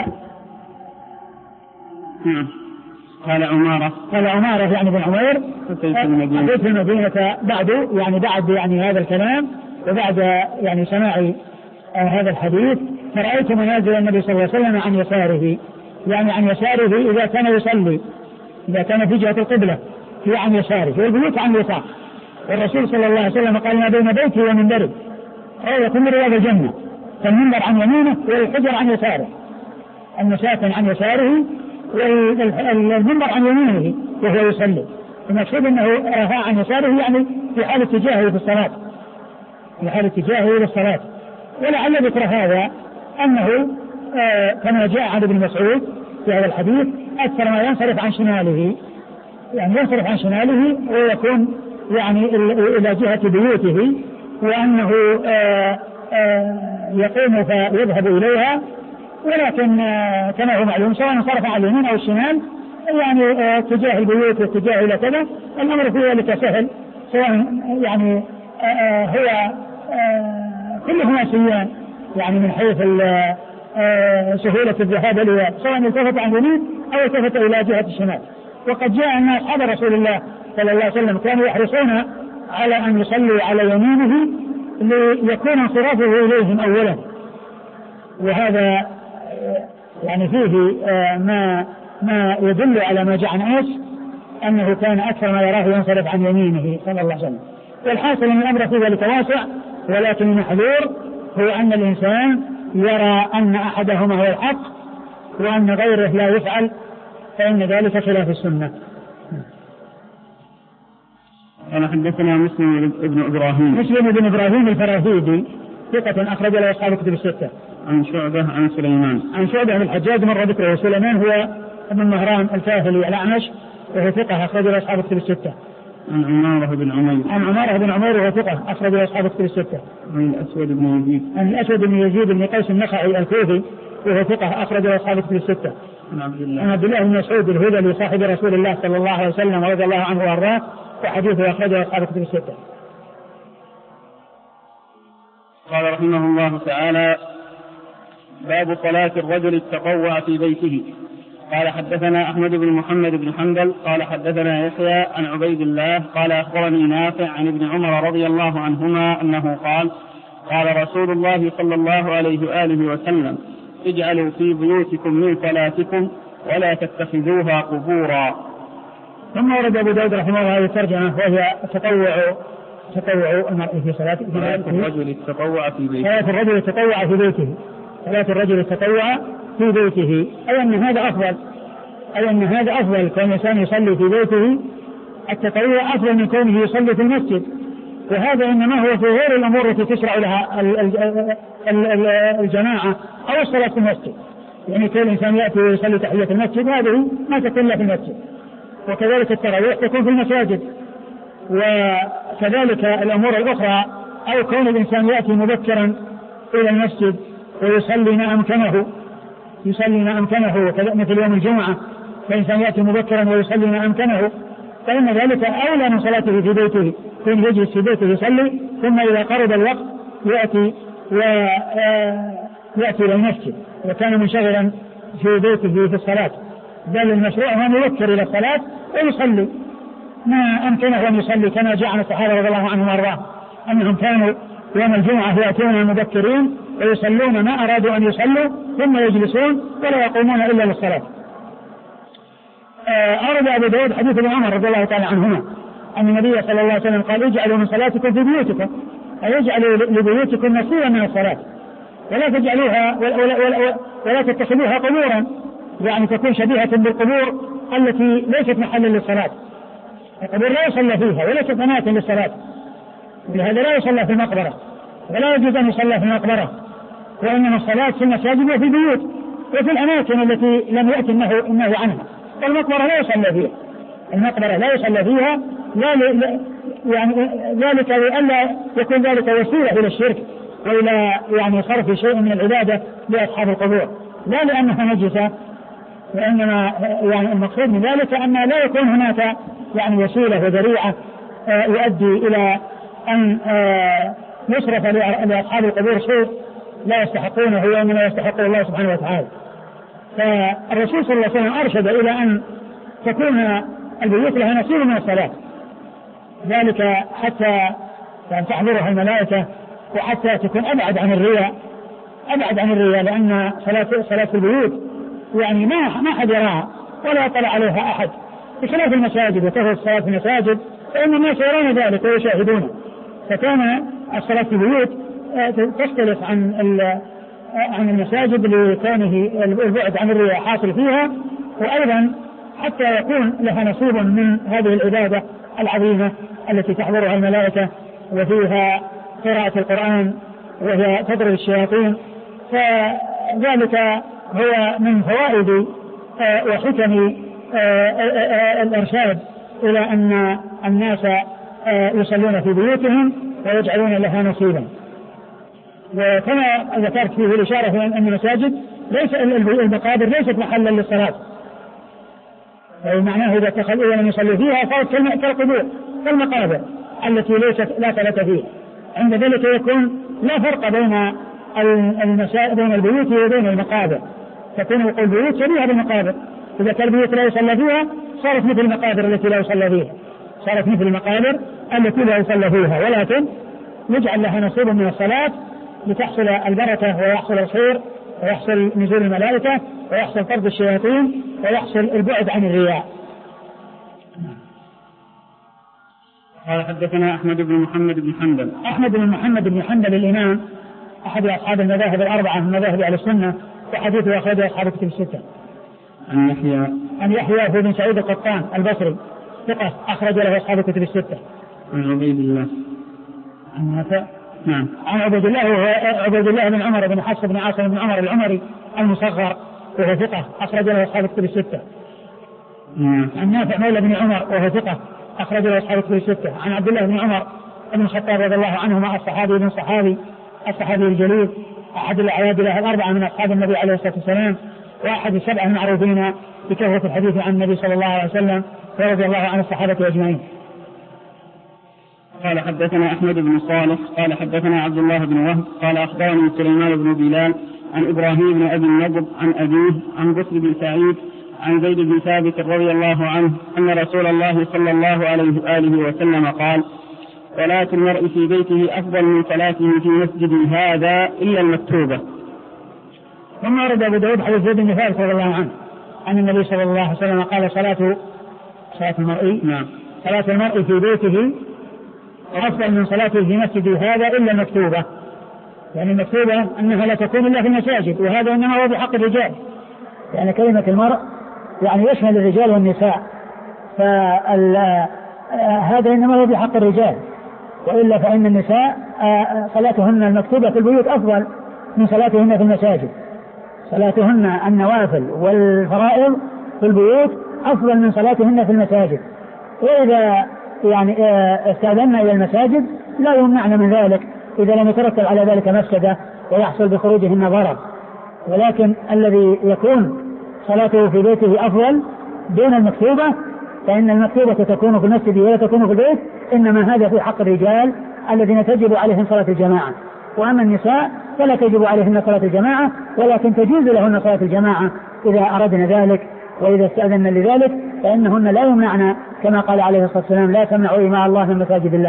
قال عمارة قال عمارة يعني بن عمير أتيت المدينة بعد يعني بعد يعني هذا الكلام وبعد يعني سماع هذا الحديث فرأيت منازل النبي صلى الله عليه وسلم عن يساره، يعني عن يساره إذا كان يصلي، إذا كان في جهة القبلة هي عن يساره، والبيوت عن يسار. والرسول صلى الله عليه وسلم قال ما بين بيتي ومنبري روضة من رياض الجنة، فالمنبر عن يمينه والحجر عن يساره، المساكن عن يساره والمنبر عن يمينه وهو يصلي. المقصود أنه رفع عن يساره يعني في حال اتجاهه في الصلاة، في حال اتجاهه للصلاة. ولعل ذكر هذا أنه آه كما جاء عن ابن مسعود في هذا الحديث أكثر ما ينصرف عن شماله، يعني ينصرف عن شماله ويكون يعني إلى جهة بيوته، وأنه آه آه يقوم فيذهب إليها، ولكن آه كما هو معلوم سواء انصرف عن اليمين أو الشمال يعني آه تجاه البيوت واتجاه إلى كذا الأمر في ذلك سهل، سواء يعني آه هو آه كلهما سيان يعني من حيث آه سهولة الذهاب إليه، سواء التفت عن اليمين أو التفت إلى جهة الشمال. وقد جاء أن أصحاب رسول الله صلى الله عليه وسلم كانوا يحرصون على أن يصلوا على يمينه ليكون انصرافه إليهم أولا، وهذا يعني فيه ما ما يدل على ما جاء عن أنس أنه كان أكثر ما يراه ينصرف عن يمينه صلى الله عليه وسلم. والحاصل أن الأمر في ذلك واسع، ولكن المحذور هو أن الإنسان يرى أن أحدهما هو الحق وأن غيره لا يفعل، فإن ذلك خلاف السنة. قال حدثنا مسلم بن إبراهيم مسلم بن إبراهيم الفراهيدي ثقة أخرج له أصحاب الكتب الستة. عن شعبة عن سليمان عن شعبة بن الحجاج مر ذكره. سليمان هو ابن مهران الكاهلي الأعمش وهو ثقة أخرج له أصحاب الكتب الستة. عن عمارة بن عمير عن عمارة بن عمير وهو ثقة أخرج له أصحاب الكتب الستة. عن الأسود بن يزيد عن الأسود بن يزيد بن قيس النخعي الكوفي وهو ثقة أخرج له أصحاب الكتب الستة. عن عبد الله عن عبد الله بن مسعود الهذلي صاحب رسول الله صلى الله عليه وسلم رضي الله عنه وأرضاه وحديثه أخرجه أصحاب الكتب الستة. قال رحمه الله تعالى: باب صلاة الرجل التطوع في بيته. قال حدثنا أحمد بن محمد بن حنبل قال حدثنا يحيى عن عبيد الله قال أخبرني نافع عن ابن عمر رضي الله عنهما أنه قال: قال رسول الله صلى الله عليه وآله وسلم: اجعلوا في بيوتكم من صلاتكم ولا تتخذوها قبورا. ثم ورد أبو داود رحمه الله هذه الترجمة وهي التطوع تطوع المرء في صلاته. صلاة الرجل التطوع في بيته. صلاة الرجل التطوع في بيته. صلاة الرجل التطوع في بيته أي أن هذا أفضل، أي أن هذا أفضل كون الإنسان يصلي في بيته. التطوع أفضل من كونه يصلي في المسجد، وهذا إنما هو في غير الأمور التي تشرع لها الجماعة أو الصلاة في المسجد. يعني كل إنسان يأتي ويصلي تحية المسجد هذه ما تكون له في المسجد، وكذلك التراويح تكون في المساجد، وكذلك الأمور الأخرى أو كون الإنسان يأتي مبكرا إلى المسجد ويصلي ما أمكنه يصلي ما أمكنه مثل يوم الجمعة، فإنسان يأتي مبكرا ويصلي ما أمكنه فإن ذلك أولى من صلاته في بيته، كون يجلس في بيته يصلي ثم إذا قرب الوقت يأتي ويأتي إلى المسجد وكان منشغلا في بيته في الصلاة. بل المشروع هو أن يبكر إلى الصلاة ويصلي ما أمكنه أن يصلي، كما جاء عن الصحابة رضي الله عنهم وارضاهم أنهم كانوا يوم الجمعة يأتون مبكرين ويصلون ما أرادوا أن يصلوا ثم يجلسون ولا يقومون إلا للصلاة. أورد أبو داود حديث ابن عمر رضي الله تعالى عنهما أن النبي صلى الله عليه وسلم قال: اجعلوا من صلاتكم في بيوتكم، أي اجعلوا لبيوتكم نصيبا من الصلاة ولا تجعلوها ولا, ولا, ولا, ولا تتخذوها قبورا، يعني تكون شبيهة بالقبور التي ليست محلا للصلاة. القبور لا يصلى فيها وليست أماكن للصلاة، ولهذا لا يصلى في المقبرة ولا يجوز أن يصلى في المقبرة، وإنما الصلاة في المساجد وفي البيوت وفي الأماكن التي لم يأتي النهي عنها. والمقبرة لا يصلى فيها، المقبرة لا يصلى فيها لا ل... يعني ذلك لئلا يكون ذلك وسيلة إلى الشرك وإلى يعني صرف شيء من العبادة لأصحاب القبور، لا لأنها نجسة، وإنما يعني المقصود من ذلك أن لا يكون هناك يعني وسيلة وذريعة يؤدي إلى أن يصرف لأصحاب القبور شيء لا يستحقونه وإنما يستحقه الله سبحانه وتعالى. فالرسول صلى الله عليه وسلم أرشد إلى أن تكون البيوت لها نصيب من الصلاة، ذلك حتى يعني تحضرها الملائكة وحتى تكون أبعد عن الرياء أبعد عن الرياء لأن صلاة صلاة البيوت يعني ما ما حد يراها ولا يطلع عليها أحد، بخلاف المساجد وتهو الصلاة في المساجد فإن الناس يرون ذلك ويشاهدونه. فكان الصلاة في البيوت تختلف عن عن المساجد لكونه البعد عن الرياء حاصل فيها، وأيضا حتى يكون لها نصيب من هذه العبادة العظيمة التي تحضرها الملائكة وفيها قراءة القرآن وهي تطرد الشياطين. فذلك هو من فوائد وحكم الإرشاد إلى أن الناس يصلون في بيوتهم ويجعلون لها نصيبا. وكما ذكرت فيه الإشارة في أن المساجد ليس المقابر ليست محلا للصلاة، معناه إذا اتخذوا لم يصلوا فيها صارت كالقبور كالمقابر التي ليست لا صلاة فيها. عند ذلك يكون لا فرق بين بين البيوت وبين المقابر، تكون البيوت شبيهة بالمقابر. إذا كان البيوت لا يصلى فيها صارت مثل المقابر التي لا يصلى فيها، صارت مثل المقابر التي لا يصلى فيها، ولكن يجعل لها نصيب من الصلاة لتحصل البركة ويحصل الخير ويحصل نزول الملائكة ويحصل طرد الشياطين ويحصل البعد عن الرياء. قال حدثنا أحمد بن محمد بن حنبل. أحمد بن محمد بن حنبل الإمام أحد أصحاب المذاهب الأربعة من مذاهب أهل السنة، وحديثه أخرجه أصحاب الكتب الستة. عن يحيى عن يحيى بن سعيد القطان البصري ثقة أخرج له أصحاب الكتب الستة. عن عبيد الله عن نافع نعم عن عبيد الله وهو عبيد الله بن عمر بن حفص بن عاصم بن عمر العمري المصغر وهو ثقة أخرج له أصحاب الكتب الستة. نعم عن نافع مولى بن عمر وهو ثقة أخرج له أصحاب الكتب الستة. عن عبد الله بن عمر بن الخطاب رضي الله عنهما الصحابي بن الصحابي الصحابي الجليل أحد الأعياد له الأربعة من أصحاب النبي عليه الصلاة والسلام، وأحد السبعة المعروفين بكثرة الحديث عن النبي صلى الله عليه وسلم ورضي الله عن الصحابة أجمعين. قال حدثنا أحمد بن صالح قال حدثنا عبد الله بن وهب قال أخبرني سليمان بن بلال عن إبراهيم بن أبي النضر عن أبيه عن بسر بن سعيد عن زيد بن ثابت رضي الله عنه أن رسول الله صلى الله عليه وآله وسلم قال: صلاة المرء في بيته أفضل من صلاته في مسجد هذا إلا المكتوبة. ثم ورد أبو داود حديث زيد بن ثابت رضي الله عنه أن النبي صلى الله عليه وسلم قال: صلاة صلاة المرء نعم صلاة المرء في بيته أفضل من صلاته في مسجد هذا إلا المكتوبة. يعني المكتوبة أنها لا تكون إلا في المساجد، وهذا إنما هو بحق الرجال، يعني كلمة المرء يعني يشمل الرجال والنساء، فهذا إنما هو بحق الرجال، وإلا فإن النساء صلاتهن المكتوبة في البيوت أفضل من صلاتهن في المساجد. صلاتهن النوافل والفرائض في البيوت أفضل من صلاتهن في المساجد. وإذا يعني استأذنا إلى المساجد لا يمنعنا من ذلك إذا لم يترتب على ذلك مفسدة ويحصل بخروجهن ضرر، ولكن الذي يكون صلاته في بيته أفضل دون المكتوبة، فإن المكتوبة تكون في المسجد ولا تكون في البيت، إنما هذا في حق الرجال الذين تجب عليهم صلاة الجماعة. وأما النساء فلا تجب عليهن صلاة الجماعة، ولكن تجوز لهن صلاة الجماعة إذا أردنا ذلك وإذا استأذن لذلك، فإنهن لا يمنعن كما قال عليه الصلاة والسلام: لا تمنعوا إماء الله من مساجد الله.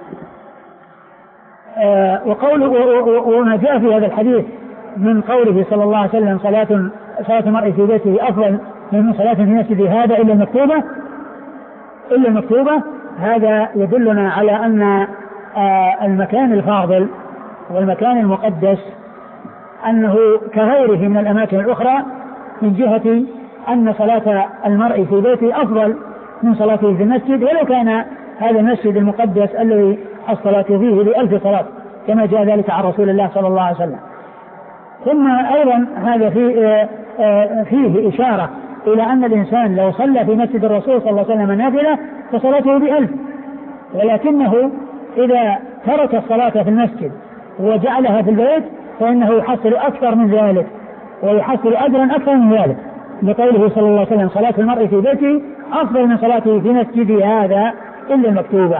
آه وقوله وما جاء في هذا الحديث من قوله صلى الله عليه وسلم: صلاة صلاة المرء في بيته أفضل من صلاة في مسجد هذا إلا المكتوبة إلا المكتوبة هذا يدلنا على أن آه المكان الفاضل والمكان المقدس أنه كغيره من الأماكن الأخرى، من جهة أن صلاة المرء في بيته أفضل من صلاته في المسجد، ولو كان هذا المسجد المقدس الذي الصلاة فيه بألف صلاة كما جاء ذلك عن رسول الله صلى الله عليه وسلم. ثم أيضا هذا فيه, فيه إشارة إلى أن الإنسان لو صلى في مسجد الرسول صلى الله عليه وسلم نافلة فصلاته بألف، ولكنه إذا ترك الصلاة في المسجد وجعلها في البيت فإنه يحصل أكثر من ذلك ويحصل أجرا أكثر من ذلك، لقوله صلى الله عليه وسلم: صلاة المرء في بيته أفضل من صلاته في مسجد هذا إلا المكتوبة.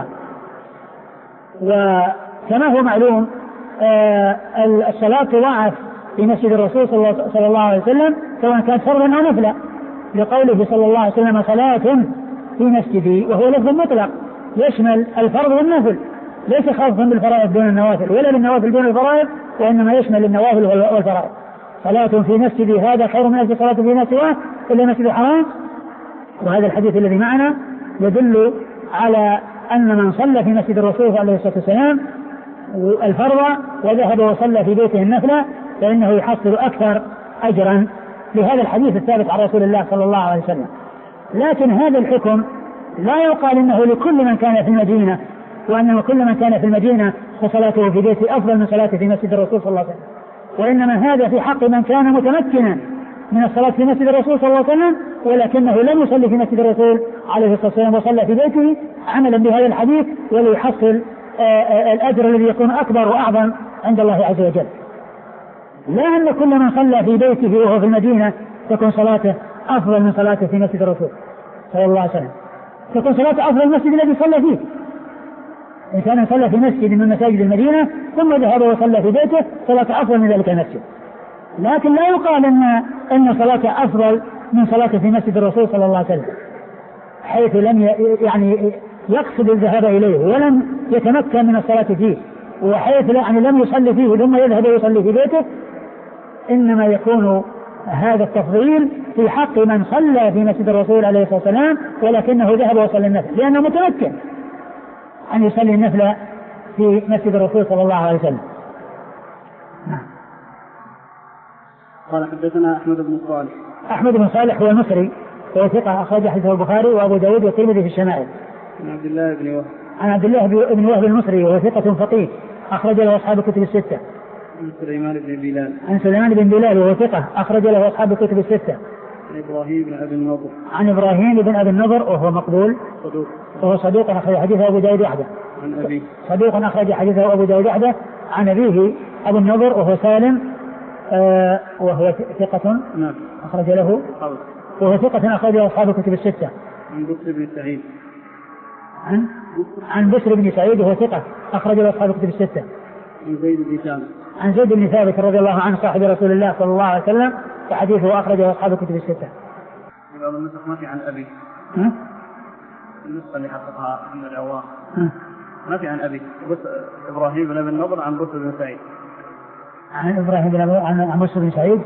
وكما هو معلوم آه الصلاة تضاعف في مسجد الرسول صلى الله عليه وسلم سواء كانت فرضا أو نفلا، لقوله صلى الله عليه وسلم: صلاة في مسجدي، وهو لفظ مطلق يشمل الفرض والنفل، ليس خاصا بالفرائض دون النوافل ولا بالنوافل دون الفرائض، وإنما يشمل النوافل والفرائض. صلاة في مسجدي هذا خير من ألف صلاة في ما سواه إلا مسجد الحرام. وهذا الحديث الذي معنا يدل على أن من صلى في مسجد الرسول عليه الصلاة والسلام الفرض وذهب وصلى في بيته النفلة فإنه يحصل أكثر أجرا لهذا الحديث الثابت عن رسول الله صلى الله عليه وسلم. لكن هذا الحكم لا يقال إنه لكل من كان في المدينة، وأنه كل من كان في المدينة فصلاته في بيته أفضل من صلاته في مسجد الرسول صلى الله عليه وسلم، وإنما هذا في حق من كان متمكنا من الصلاة في مسجد الرسول صلى الله عليه وسلم ولكنه لم يصلي في مسجد الرسول عليه الصلاة والسلام وصلى في بيته عملا بهذا الحديث وليحصل الأجر الذي يكون أكبر وأعظم عند الله عز وجل. لا أن كل من صلى في بيته وهو في المدينة تكون صلاته أفضل من صلاته في مسجد الرسول صلى الله عليه وسلم، تكون صلاته أفضل من المسجد الذي صلى فيه. إن كان صلى في مسجد من مساجد المدينة ثم ذهب وصلى في بيته صلاته أفضل من ذلك المسجد، لكن لا يقال أن أن صلاته أفضل من صلاته في مسجد الرسول صلى الله عليه وسلم، حيث لم يعني يقصد الذهاب إليه ولم يتمكن من الصلاة فيه، وحيث يعني لم يصلي فيه ثم يذهب ويصلي في بيته. إنما يكون هذا التفضيل في حق من صلى في مسجد الرسول عليه الصلاة والسلام ولكنه ذهب وصلى النفل، لأنه متمكن أن يصلي النفل في مسجد الرسول صلى الله عليه وسلم. قال حدثنا أحمد بن صالح. أحمد بن صالح هو المصري وهو ثقة أخرج حديثه البخاري وأبو داود والترمذي في الشمائل. عن عبد الله بن وهب. عن عبد الله بن وهب المصري وهو ثقة فقيه أخرج له أصحاب الكتب الستة. عن سليمان بن بلال. عن سليمان بن بلال وهو ثقة أخرج له أصحاب الكتب الستة. عن إبراهيم بن أبي النضر. عن إبراهيم بن أبي النضر وهو مقبول صدوق. وهو صدوق أخرج حديثه أبو داود وحده. عن أبي. صدوق أخرج حديثه أبو داود وحده. عن أبيه أبو النضر وهو سالم آه وهو ثقة نعم أخرج له حوض. وهو ثقة أخرج له أصحاب الكتب الستة. عن بكر بن سعيد. عن عن بشر بن سعيد وهو ثقة أخرج له أصحاب الكتب الستة. عن زيد بن ثابت. عن زيد بن ثابت رضي الله عنه صاحب رسول الله صلى الله عليه وسلم وحديثه أخرجه أصحاب الكتب الستة. بعض النسخ ما في عن أبي. ها؟ النسخة اللي حققها ابن العوام ما في عن أبي، بس إبراهيم بن أبي النضر عن بكر بن سعيد. عن إبراهيم بن عن عن بشر بن سعيد.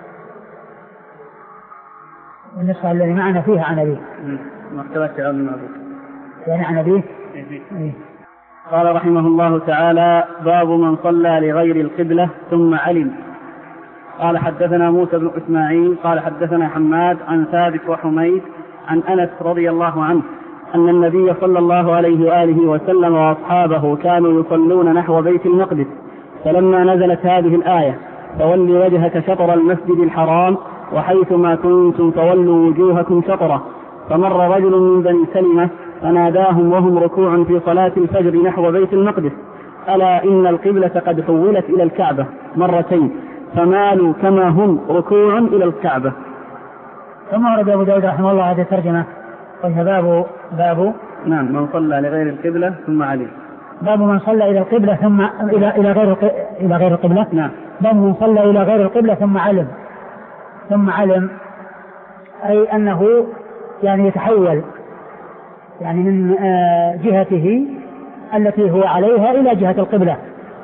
النسخة الذي معنا فيها عن أبيه. ما اختلف كلام من أبوك. يعني عن أبيه. إيه. قال رحمه الله تعالى: باب من صلى لغير القبلة ثم علم. قال حدثنا موسى بن إسماعيل قال حدثنا حماد عن ثابت وحميد عن أنس رضي الله عنه أن النبي صلى الله عليه وآله وسلم وأصحابه كانوا يصلون نحو بيت المقدس، فلما نزلت هذه الآية: فول وجهك شطر المسجد الحرام وحيثما كنتم فولوا وجوهكم شطره، فمر رجل من بني سلمة فناداهم وهم ركوع في صلاة الفجر نحو بيت المقدس: ألا إن القبلة قد حولت إلى الكعبة مرتين، فمالوا كما هم ركوع إلى الكعبة. ثم ورد أبو داود رحمه الله هذه الترجمة وهي باب باب نعم من صلى لغير القبلة ثم علم. باب من صلى إلى القبلة ثم إلى إلى غير إلى غير القبلة. نعم. باب من صلى إلى غير القبلة ثم علم. ثم علم أي أنه يعني يتحول يعني من جهته التي هو عليها إلى جهة القبلة،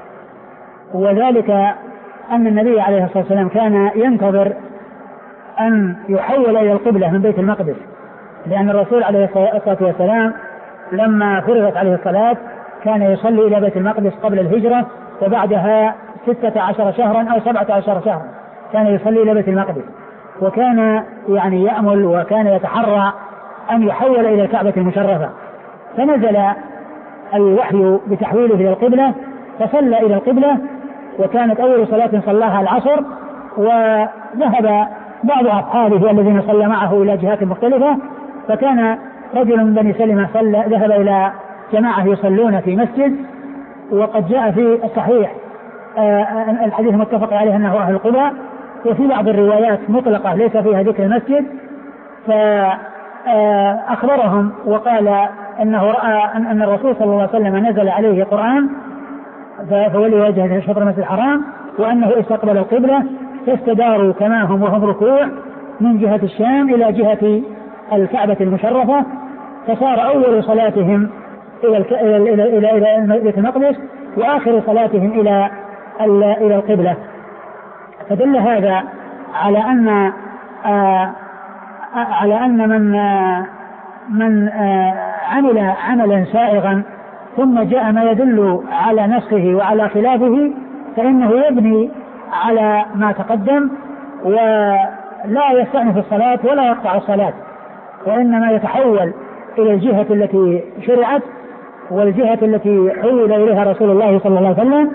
وذلك أن النبي عليه الصلاة والسلام كان ينتظر أن يحول إلى القبلة من بيت المقدس، لأن الرسول عليه الصلاة والسلام لما فرضت عليه الصلاة كان يصلي إلى بيت المقدس قبل الهجرة، وبعدها ستة عشر شهرا أو سبعة عشر شهرا كان يصلي إلى بيت المقدس، وكان يعني يأمل وكان يتحرى أن يحول إلى الكعبة المشرفة، فنزل الوحي بتحويله إلى القبلة فصلى إلى القبلة، وكانت أول صلاة صلاها العصر، وذهب بعض أصحابه الذين صلى معه إلى جهات مختلفة، فكان رجل من بني سلمة صلى ذهب إلى جماعة يصلون في مسجد، وقد جاء في الصحيح الحديث متفق عليه أنه أهل قباء، وفي بعض الروايات مطلقة ليس فيها ذكر المسجد، فأخبرهم وقال أنه رأى أن الرسول صلى الله عليه وسلم نزل عليه قرآن فولي وجهه شطر المسجد الحرام، وأنه استقبل القبلة، فاستداروا كما هم وهم ركوع من جهة الشام إلى جهة الكعبة المشرفة، فصار أول صلاتهم إلى إلى إلى إلى بيت المقدس، وآخر صلاتهم إلى إلى القبلة. فدل هذا على أن آه على أن من آه من آه عمل عملا سائغا ثم جاء ما يدل على نسخه وعلى خلافه فإنه يبني على ما تقدم، ولا يستأنف الصلاة ولا يقطع الصلاة، وإنما يتحول إلى الجهة التي شرعت والجهة التي حول إليها رسول الله صلى الله عليه وسلم.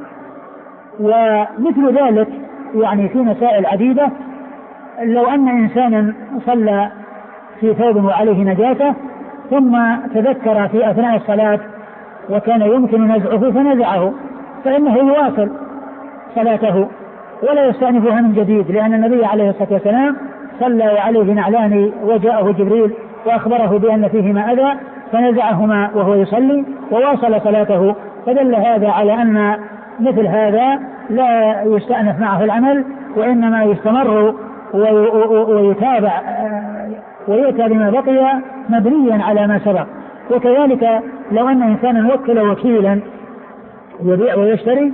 ومثل ذلك يعني في مسائل عديدة، لو أن إنسانا صلى في ثوب وعليه نجاسة ثم تذكر في أثناء الصلاة وكان يمكن نزعه فنزعه، فإنه يواصل صلاته ولا يستأنفها من جديد، لأن النبي عليه الصلاة والسلام صلى وعليه نعلان وجاءه جبريل وأخبره بأن فيهما أذى فنزعهما وهو يصلي وواصل صلاته. فدل هذا على أن مثل هذا لا يستأنف معه العمل، وإنما يستمر ويتابع ويؤتى بما بقي مبنيا على ما سبق. وكذلك لو أن إنسانا وكل وكيلا يبيع ويشتري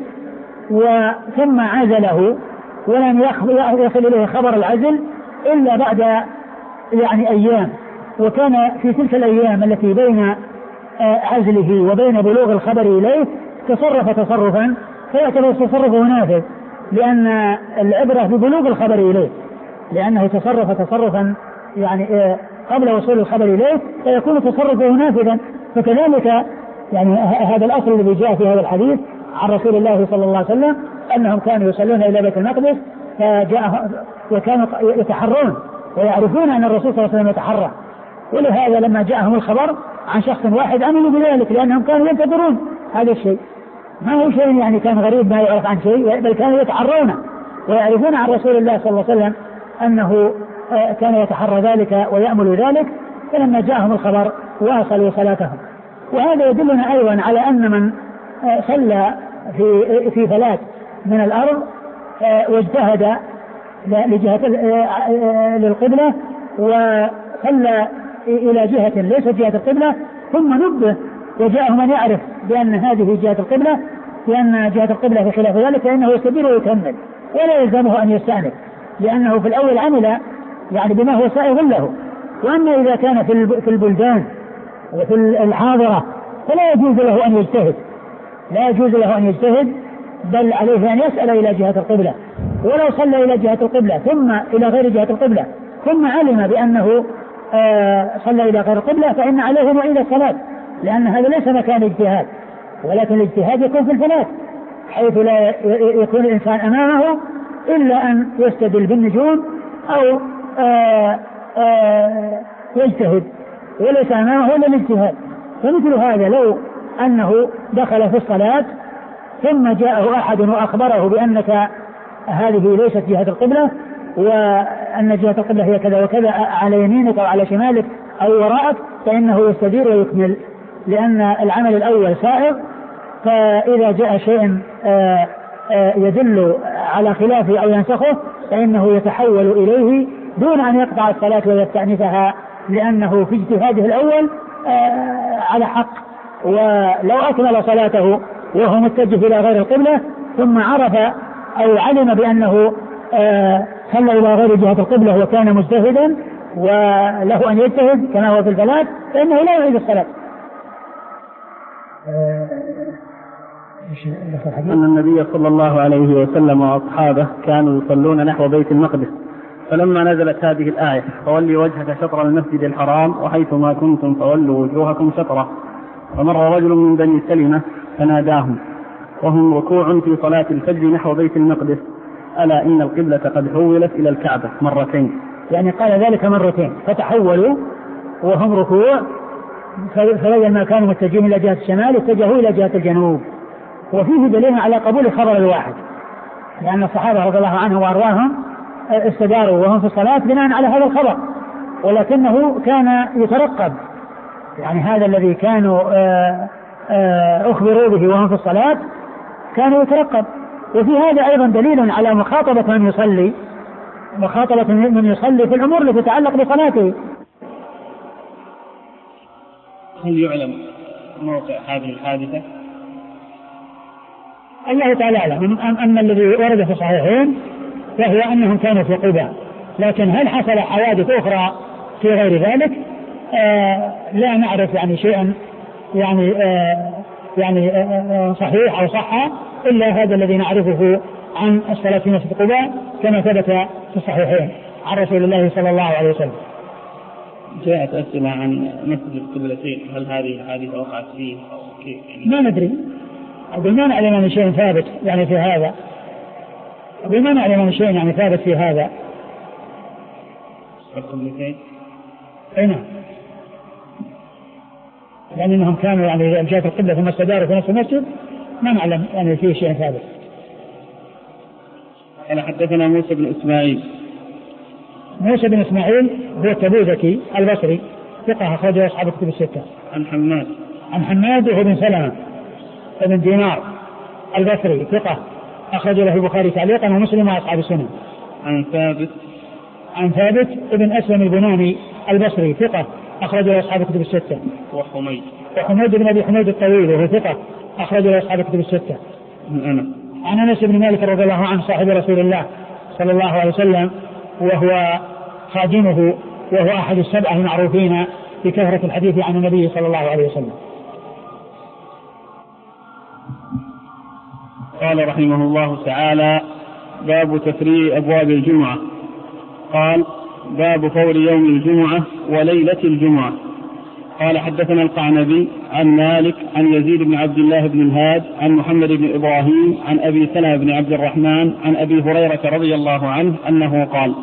وثم عزله ولم يصل إليه خبر العزل إلا بعد يعني أيام، وكان في تلك الأيام التي بين عزله وبين بلوغ الخبر إليه تصرف تصرفا فيعتبر تصرفه نافذ، لأن العبرة ببلوغ الخبر إليه، لأنه تصرف تصرفا يعني قبل وصول الخبر إليه فيكون تصرفه نافذا. فكذلك يعني هذا الأصل الذي جاء في هذا الحديث عن رسول الله صلى الله عليه وسلم أنهم كانوا يصلون إلى بيت المقدس فجاء وكانوا يتحرون ويعرفون أن الرسول صلى الله عليه وسلم يتحرى، ولهذا لما جاءهم الخبر عن شخص واحد عملوا بذلك لأنهم كانوا ينتظرون هذا الشيء، ما هو شيء يعني كان غريب ما يعرف عن شيء، بل كانوا يتحرون ويعرفون عن رسول الله صلى الله عليه وسلم أنه كان يتحرى ذلك ويأمل ذلك، فلما جاءهم الخبر واصلوا صلاتهم. وهذا يدلنا أيضا على أن من صلى في في فلات من الأرض واجتهد لجهة للقبلة وصلى إلى جهة ليست جهة القبلة ثم نبه وجاءه من يعرف بأن هذه جهة القبلة لأن جهة القبلة في خلاف ذلك فإنه يستدير ويكمل ولا يلزمه أن يستأنف، لأنه في الأول عمل يعني بما هو سائغ له. وأما إذا كان في البلدان وفي الحاضرة فلا يجوز له أن يجتهد، لا يجوز له أن يجتهد بل عليه أن يسأل إلى جهة القبلة. ولو صلى إلى جهة القبلة ثم إلى غير جهة القبلة ثم علم بأنه آه صلى إلى غير القبلة فإن عليه معيد الصلاة، لأن هذا ليس مكان اجتهاد، ولكن الاجتهاد يكون في الفلات حيث لا يكون الإنسان أمامه إلا أن يستدل بالنجوم أو آه آه يجتهد وليس أمامه إلا الاجتهاد. فمثل هذا لو أنه دخل في الصلاة ثم جاءه أحد وأخبره بأنك هذه ليست جهة القبلة وأن جهة القبلة هي كذا وكذا على يمينك أو على شمالك أو وراءك، فإنه يستدير ويكمل، لأن العمل الأول سائغ، فإذا جاء شيء يدل على خلافه أو ينسخه فإنه يتحول إليه دون أن يقطع الصلاة ويستأنفها، لأنه في اجتهاده الأول على حق. ولو أكمل صلاته وهو متجه إلى غير القبلة ثم عرف أو علم بأنه صلى إلى غير جهة القبلة وكان مجتهدا وله أن يجتهد كما هو في الفلات فإنه لا يعيد الصلاة. أن النبي صلى الله عليه وسلم وأصحابه كانوا يصلون نحو بيت المقدس، فلما نزلت هذه الآية فولوا وجهك شطر المسجد الحرام وحيثما كنتم فولوا وجوهكم شطره، فمر رجل من بني سلمة فناداهم وهم ركوع في صلاة الفجر نحو بيت المقدس ألا إن القبلة قد حولت إلى الكعبة مرتين، يعني قال ذلك مرتين، فتحولوا وهم ركوع فبدل ما كانوا متجهين إلى جهة الشمال اتجهوا إلى جهة الجنوب. وفيه دليل على قبول خبر الواحد، لأن الصحابة رضي الله عنهم وأرواهم استداروا وهم في الصلاة بناء على هذا الخبر، ولكنه كان يترقب، يعني هذا الذي كانوا أخبروا به وهم في الصلاة كانوا يترقب. وفي هذا أيضا دليل على مخاطبة من يصلي مخاطبة من يصلي في الأمور التي تتعلق بصلاته. هل يعلم موقع هذه الحادثة؟ الله تعالى أعلم. أما الذي ورد في الصحيحين فهو أنهم كانوا في قباء، لكن هل حصل حوادث أخرى في غير ذلك؟ آه لا نعرف يعني شيئا يعني آه يعني آه صحيح أو صح إلا هذا الذي نعرفه عن الصلاة في مسجد قباء كما ثبت في الصحيحين عن رسول الله صلى الله عليه وسلم. جاءت أسئلة عن مسجد القبلتين، هل هذه هذه وقعت فيه أو كيف؟ يعني ما ندري، أقول ما نعلم عن شيء ثابت يعني في هذا، أقول ما نعلم عن شيء يعني ثابت في هذا. القبلتين؟ أي نعم، يعني أنهم كانوا يعني جاءت القبلة ثم استداروا في نفس المسجد، ما نعلم يعني فيه شيء ثابت. قال حدثنا موسى بن إسماعيل. موسى بن إسماعيل هو التبوذكي البصري، ثقة أخرجه أصحاب الكتب الستة. عن حماد. عن حماد وهو بن سلمة بن دينار البصري، ثقة أخرج له البخاري تعليقا ومسلم وأصحاب السنن. عن ثابت. عن ثابت ابن أسلم البناني البصري، ثقة أخرج له أصحاب الكتب الستة. وحميد. وحميد بن أبي حميد الطويل وهو ثقة أخرج له أصحاب الكتب الستة. أنا. عن أنس بن مالك رضي الله عنه صاحب رسول الله صلى الله عليه وسلم، وهو خادمه، وهو أحد السبعة المعروفين بكثرة الحديث عن النبي صلى الله عليه وسلم. قال رحمه الله تعالى: باب تفريع أبواب الجمعة. قال: باب فور يوم الجمعة وليلة الجمعة. قال حدثنا القعنبي عن مالك عن يزيد بن عبد الله بن الهاد عن محمد بن إبراهيم عن أبي سلمة بن عبد الرحمن عن أبي هريرة رضي الله عنه أنه قال: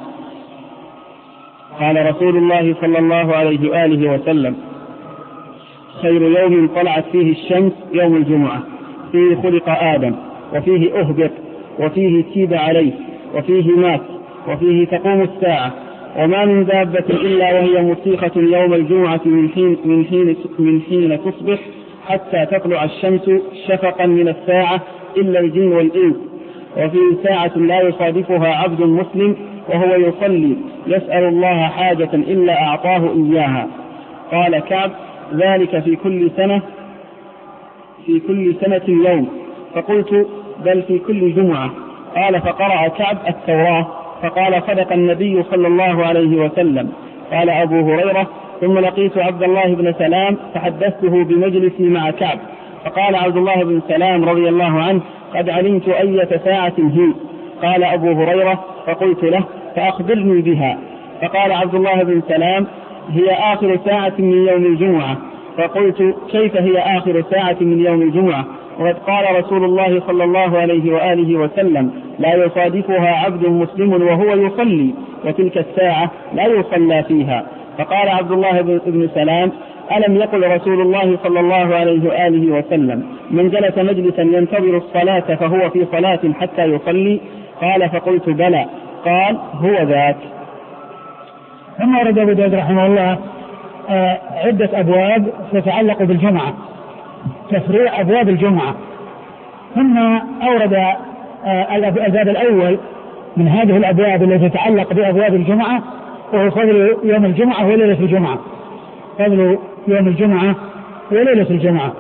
قال رسول الله صلى الله عليه وآله وسلم: خير يوم طلعت فيه الشمس يوم الجمعة، فيه خلق آدم، وفيه أهبط، وفيه تيب عليه، وفيه مات، وفيه تقوم الساعة، وما من دابة إلا وهي مطيخة يوم الجمعة من حين, من حين, من حين تصبح حتى تطلع الشمس شفقا من الساعة إلا الجن والإنس، وفيه ساعة لا يصادفها عبد مسلم وهو يصلي يسأل الله حاجة إلا أعطاه إياها. قال كعب: ذلك في كل سنة في كل سنة يوم. فقلت: بل في كل جمعة. قال: فقرأ كعب التوراة، فقال: صدق النبي صلى الله عليه وسلم. قال أبو هريرة: ثم لقيت عبد الله بن سلام فحدثته بمجلسي مع كعب، فقال عبد الله بن سلام رضي الله عنه: قد علمت أية ساعة هي. قال أبو هريرة: فقلت له: فأخبرني بها. فقال عبد الله بن سلام: هي آخر ساعة من يوم الجمعة. فقلت: كيف هي آخر ساعة من يوم الجمعة؟ وقد قال رسول الله صلى الله عليه وآله وسلم: لا يصادفها عبد مسلم وهو يصلي، وتلك الساعة لا يصلى فيها. فقال عبد الله بن سلام: ألم يقل رسول الله صلى الله عليه وآله وسلم: من جلس مجلسا ينتظر الصلاة فهو في صلاة حتى يصلي؟ قال: فقلت: بلى. قال: هو ذاك. ثم ورد أبو داود رحمه الله عدة أبواب تتعلق بالجمعة، تفريع أبواب الجمعة. ثم أورد الباب الأول من هذه الأبواب التي تتعلق بأبواب الجمعة، وهو فضل يوم الجمعة وليلة الجمعة. فضل يوم الجمعة وليلة الجمعة.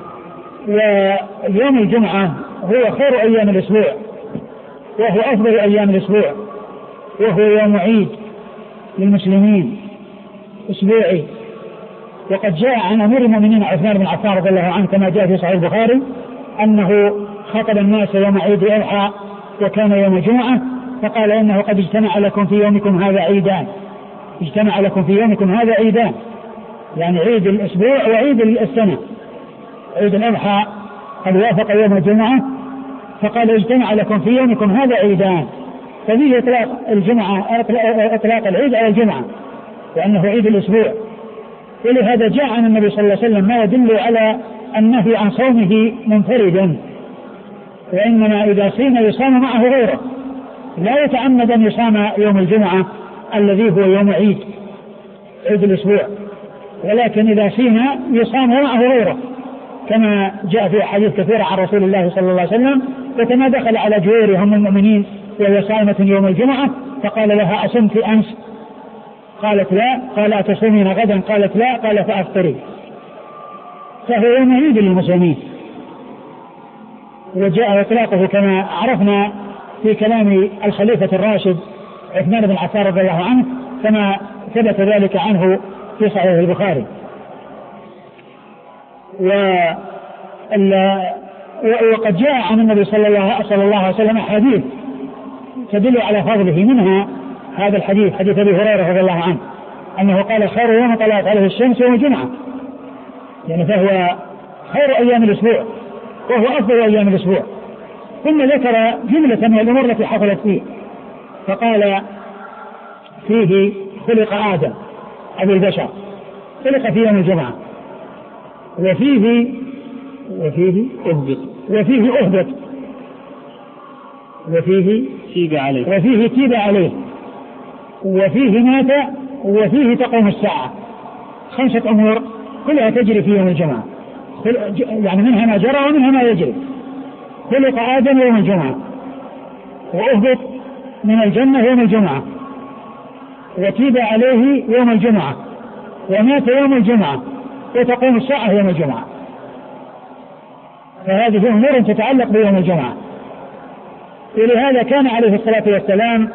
ويوم الجمعة هو خير أيام الأسبوع، وهو أفضل أيام الأسبوع، وهو يوم عيد للمسلمين أسبوعي. وقد جاء عن أمير المؤمنين عثمان بن عفان رضي الله عنه كما جاء في صحيح البخاري أنه خطب الناس يوم عيد الأضحى وكان يوم جمعة، فقال: إنه قد اجتمع لكم في يومكم هذا عيدان، اجتمع لكم في يومكم هذا عيدان، يعني عيد الأسبوع وعيد السنة. عيد الأضحى قد وافق يوم الجمعة، فقال: اجتمع لكم في يومكم هذا عيدان. ففيه إطلاق الجمعة إطلاق العيد على الجمعة وأنه عيد الأسبوع. ولهذا جاء عن النبي صلى الله عليه وسلم ما يدل على النهي عن صومه منفردا، وإنما إذا صيم يصام معه غيره، لا يتعمد أن يصام يوم الجمعة الذي هو يوم عيد عيد الأسبوع، ولكن إذا صيم يصام معه غيره، كما جاء في حديث كثيرة عن رسول الله صلى الله عليه وسلم. وكما دخل على جويرية أم المؤمنين وهي صائمة يوم الجمعة فقال لها: أصمت أمس؟ قالت: لا. قال: أتصومين غدا؟ قالت: لا. قال: فأفطري. فهو يوم عيد للمسلمين. وجاء إطلاقه كما عرفنا في كلام الخليفة الراشد عثمان بن عفان رضي الله عنه، كما ثبت ذلك عنه في صحيح البخاري. وقد جاء عن النبي صلى الله, صلى الله عليه وسلم حديث تدل على فضله، منها هذا الحديث حديث أبي هريرة رضي الله عنه أنه قال خير يوم طلعت عليه الشمس يوم الجمعة، يعني فهو خير أيام الأسبوع وهو أفضل أيام الأسبوع. ثم ذكر جملة من الأمور التي حصلت فيه، فقال فيه خلق آدم أبو البشر، خلق في يوم الجمعة، وفيه وفيه أهبط وفيه أهبط وفيه تيب عليه وفيه تيب عليه وفيه مات وفيه تقوم الساعة. خمسة أمور كلها تجري في يوم الجمعة، يعني منها ما جرى ومنها ما يجري. خلق آدم يوم الجمعة، وأهبط من الجنة يوم الجمعة، وتيب عليه يوم الجمعة، ومات يوم الجمعة، وتقوم الساعة يوم الجمعة. فهذه أمور تتعلق بيوم الجمعة. ولهذا كان عليه الصلاة والسلام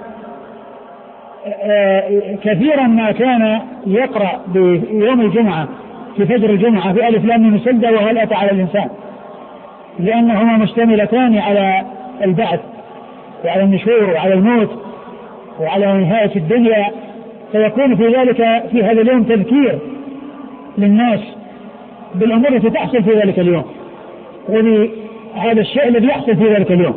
كثيرا ما كان يقرأ بيوم الجمعة في فجر الجمعة في ألف لام ميم سجدة وهل أتى على الإنسان، لأنهما مشتملتان على البعث وعلى النشور وعلى الموت وعلى نهاية الدنيا، فيكون في ذلك في هذا اليوم تذكير للناس بالأمور التي تحصل في ذلك اليوم ولهذا الشيء الذي يحصل في ذلك اليوم.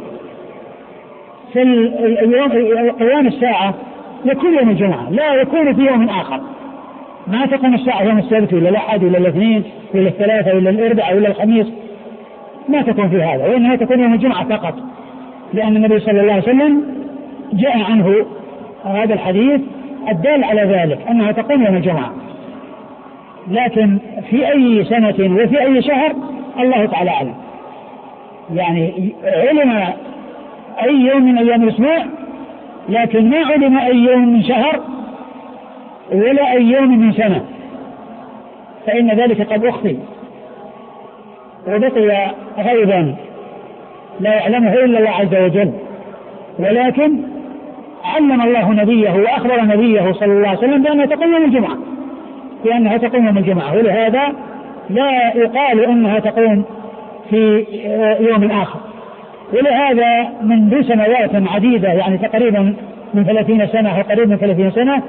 فاليوم قيام الساعة يكون يوم الجمعة، لا يكون في يوم آخر. ما تقوم الساعة يوم السبت ولا الأحد ولا الاثنين ولا الثلاثة ولا الأربعاء ولا الخميس، ما تكون في هذا، وإنها تكون يوم الجمعة فقط، لأن النبي صلى الله عليه وسلم جاء عنه هذا الحديث الدال على ذلك أنها تقوم يوم الجمعة. لكن في أي سنة وفي أي شهر الله تعالى أعلم، يعني علم أي يوم من أيام الأسبوع، لكن ما علم أي يوم من شهر ولا أي يوم من سنة، فإن ذلك قد أخفي وبقي غيبا لا يعلمه إلا الله عز وجل. ولكن علم الله نبيه وأخبر نبيه صلى الله عليه وسلم بأنها تقوم يوم الجمعة، بأنها تقوم يوم الجمعة، ولهذا لا يقال أنها تقوم في يوم آخر. ولهذا منذ سنوات عديدة، يعني تقريبا من ثلاثين سنة أو قريب من ثلاثين سنة،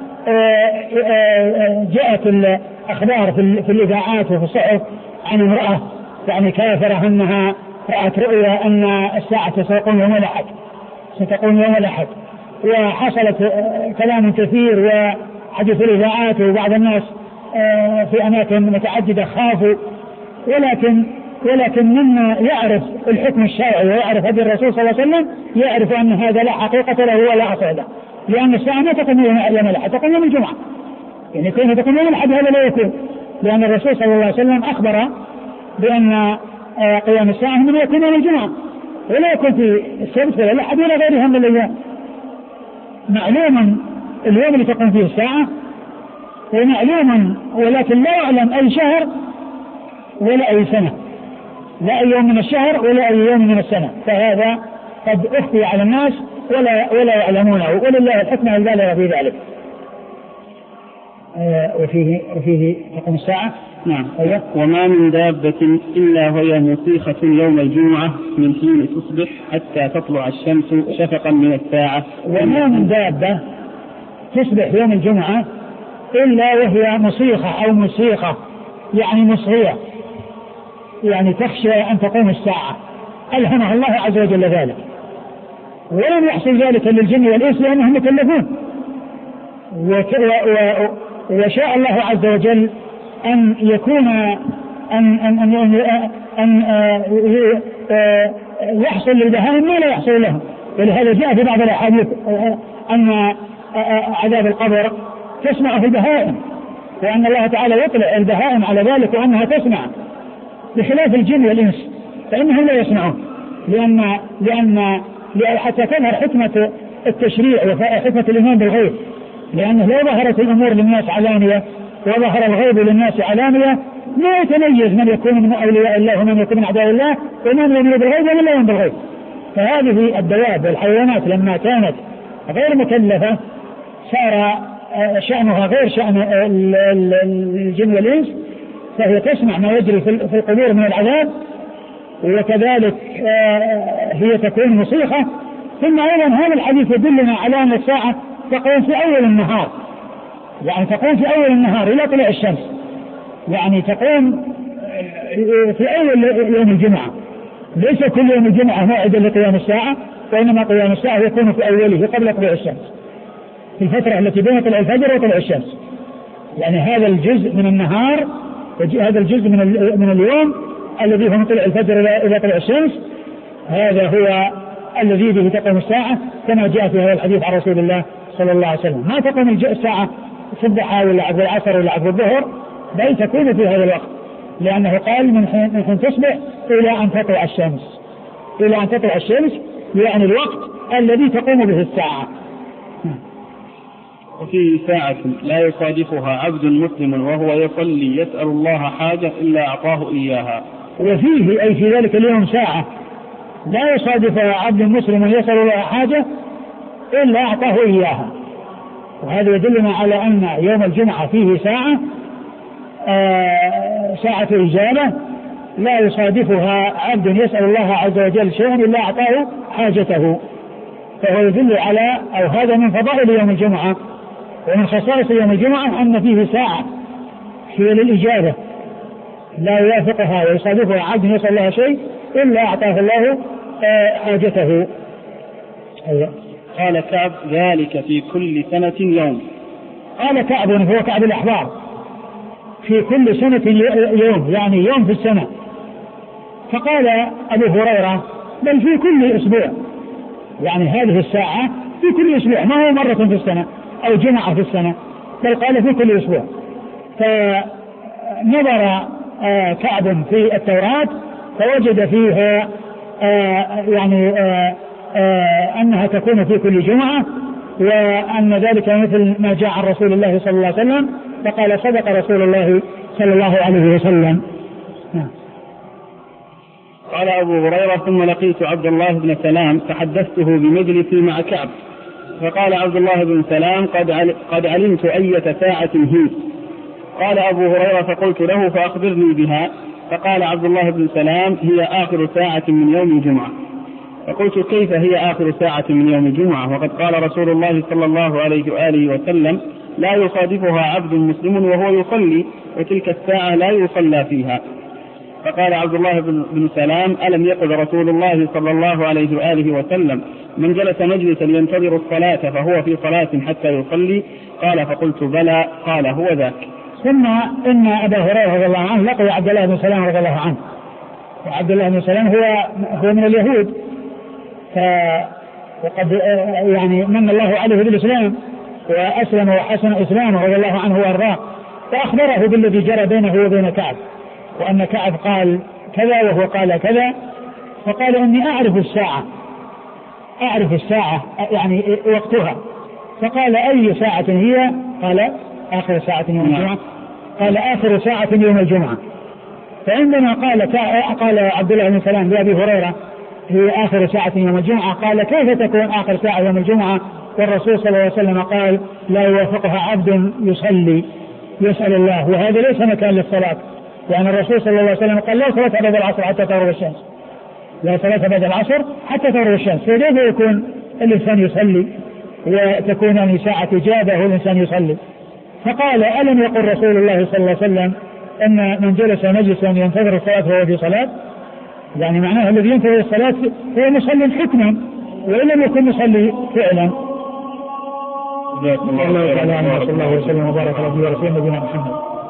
جاءت الأخبار في الإذاعات وفي الصحف عن امرأة يعني كافرة أنها رأت رؤيا أن الساعة ستقوم يوم الأحد ستقوم يوم الأحد وحصلت كلام كثير وحدث الإذاعات، وبعض الناس في أماكن متعددة خافوا. ولكن ولكن مما يعرف الحكم الشرعي ويعرف هدي الرسول صلى الله عليه وسلم يعرف أن هذا لا حقيقة له ولا أصل له، لأن الساعة ما تقوم يوم الأحد، تقوم يوم الجمعة. يعني كون تقوم يوم الأحد هذا لا يكون، لأن الرسول صلى الله عليه وسلم أخبر بأن قيام الساعة من يكون يوم الجمعة، ولا يكون في السبت ولا الأحد ولا غيرها من الأيام. معلوم اليوم اللي تقوم فيه الساعة ومعلوم، ولكن لا يعلم أي شهر ولا أي سنة، لا أي يوم من الشهر ولا أي يوم من السنة، فهذا قد أخفي على الناس ولا ولا يعلمونه، ولله الحكمة البالغة في ذلك. آه وفيه وفيه تقوم الساعة. نعم. أيوة. وما من دابة إلا وهي مصيخة يوم الجمعة من حين تصبح حتى تطلع الشمس شفقا من الساعة. وما من دابة تصبح يوم الجمعة إلا وهي مصيخة أو مصيخة، يعني مصغية، يعني تخشى أن تقوم الساعة. ألهمها الله عز وجل ذلك، ولم يحصل ذلك للجن والإنس لأنهم مكلفون، وشاء الله عز وجل أن يكون أن أن أن, أن, أن يحصل للبهائم ما لا يحصل لهم. ولهذا جاء في بعض الأحاديث أن عذاب القبر تسمع في البهائم، وأن الله تعالى يطلع البهائم على ذلك وأنها تسمع، بخلاف الجن والإنس فإنهم لا يسمعون، لأن لأن حتى تظهر حكمة التشريع وحكمة الإيمان بالغيب، لأنه لو ظهرت الأمور للناس علانية وظهر الغيب للناس علانية لا يتميز من يكون من أولياء الله ومن يكون من أعداء الله ومن يؤمن بالغيب ومن لا يؤمن بالغيب. فهذه الدواب والحيوانات لما كانت غير مكلفة صار شأنها غير شأن الجن والإنس، فهي تسمع ما يجري في القبور من العذاب، وكذلك هي تكون مصيخة. ثم أيضا هذا الحديث يدلنا على أن الساعة تقوم في أول النهار، يعني تقوم في أول النهار إلى طلوع الشمس، يعني تقوم في أول يوم الجمعة، ليس كل يوم الجمعة موعدا لقيام الساعة، وإنما قيام الساعة يكون في أوله قبل طلوع الشمس، في الفترة التي بين طلوع الفجر وطلوع الشمس. يعني هذا الجزء من النهار، هذا الجزء من من اليوم الذي هو من طلوع الفجر إلى طلوع الشمس، هذا هو الذي به تقوم الساعة، كما جاء في هذا الحديث عن رسول الله صلى الله عليه وسلم. ما تقوم الساعة في الضحى ولا عقب العصر ولا عقب الظهر، بل تكون في هذا الوقت، لأنه قال من حين, من حين تصبح إلى أن تطلع الشمس، إلى أن تطلع الشمس، يعني الوقت الذي تقوم به الساعة. وفي ساعة لا يصادفها عبد مسلم وهو يصلي يسأل الله حاجة إلا أعطاه إياها. وفيه أي في ذلك اليوم ساعة لا يصادفها عبد مسلم يسأل الله حاجة إلا أعطاه إياها، وهذا يدلنا على أن يوم الجمعة فيه ساعة آه ساعة إجابة لا يصادفها عبد يسأل الله عز وجل شيئا إلا أعطاه حاجته، فهو يدل على أو هذا من فضائل يوم الجمعة ومن خصائص يوم الجمعة أن فيه ساعة هي للإجابة لا يوافقها ويصادفها عبد يسأل الله شيء إلا أعطاه الله آه حاجته. أيوة. قال كعب ذلك في كل سنة يوم. قال كعب هو كعب الأحبار في كل سنة يوم، يعني يوم في السنة. فقال أبو هريرة بل في كل أسبوع، يعني هذه الساعة في كل أسبوع، ما هو مرة في السنة أو جمعة في السنة، بل قال في كل أسبوع. فنظر آه كعب في التوراة فوجد فيها آه يعني آه آه أنها تكون في كل جمعة، وأن ذلك مثل ما جاء عن رسول الله صلى الله عليه وسلم، فقال صدق رسول الله صلى الله عليه وسلم. قال أبو هريرة ثم لقيت عبد الله بن سلام فحدثته بمجلسي مع كعب، فقال عبد الله بن سلام قد قد علمت أية ساعة هي. قال أبو هريرة فقلت له فأخبرني بها، فقال عبد الله بن سلام هي آخر ساعة من يوم الجمعة. فقلت كيف هي آخر ساعة من يوم الجمعة وقد قال رسول الله صلى الله عليه وآله وسلم لا يصادفها عبد مسلم وهو يصلي وتلك الساعة لا يصلى فيها. فقال عبد الله بن سلام ألم يقل رسول الله صلى الله عليه وآله وسلم من جلس مجلسا ينتظر الصلاة فهو في صلاة حتى يصلي؟ قال فقلت بلى. قال هو ذاك. ثم إن أبا هريرة رضي الله عنه لقي عبد الله بن سلام رضي الله عنه، وعبد الله بن سلام هو هو من اليهود، ف وقد يعني من الله عليه بالإسلام وأسلم وحسن إسلامه رضي الله عنه وأرضاه، فأخبره بالذي جرى بينه وبين كعب، وأن كعب قال كذا وهو قال كذا، فقال إني أعرف الساعة أعرف الساعة يعني وقتها. فقال أي ساعة هي؟ قال آخر ساعة يوم الجمعة. قال آخر ساعة يوم الجمعة. فعندما قال قال عبد الله بن سلام لأبي هريرة هي آخر ساعة يوم الجمعة، قال كيف تكون آخر ساعة يوم الجمعة والرسول صلى الله عليه وسلم قال لا يوافقها عبد يصلي يسأل الله، وهذا ليس مكان للصلاة، يعني الرسول صلى الله عليه وسلم قال لا صلاة بعد العصر حتى تغرب الشمس، لا صلاة بعد العصر حتى تغرب الشمس، فكيف يكون الإنسان يصلي وتكون يعني ساعة إجابة والإنسان يصلي؟ فقال ألم يقل رسول الله صلى الله عليه وسلم أن من جلس مجلسا ينتظر الصلاة فهو في صلاة؟ يعني معناه الذي ينتظر الصلاة هو مصلي حكما وإن لم يكن مصلي فعلا. الله تعالى عنه صلى الله عليه وسلم وبارك على رسول نبينا محمد.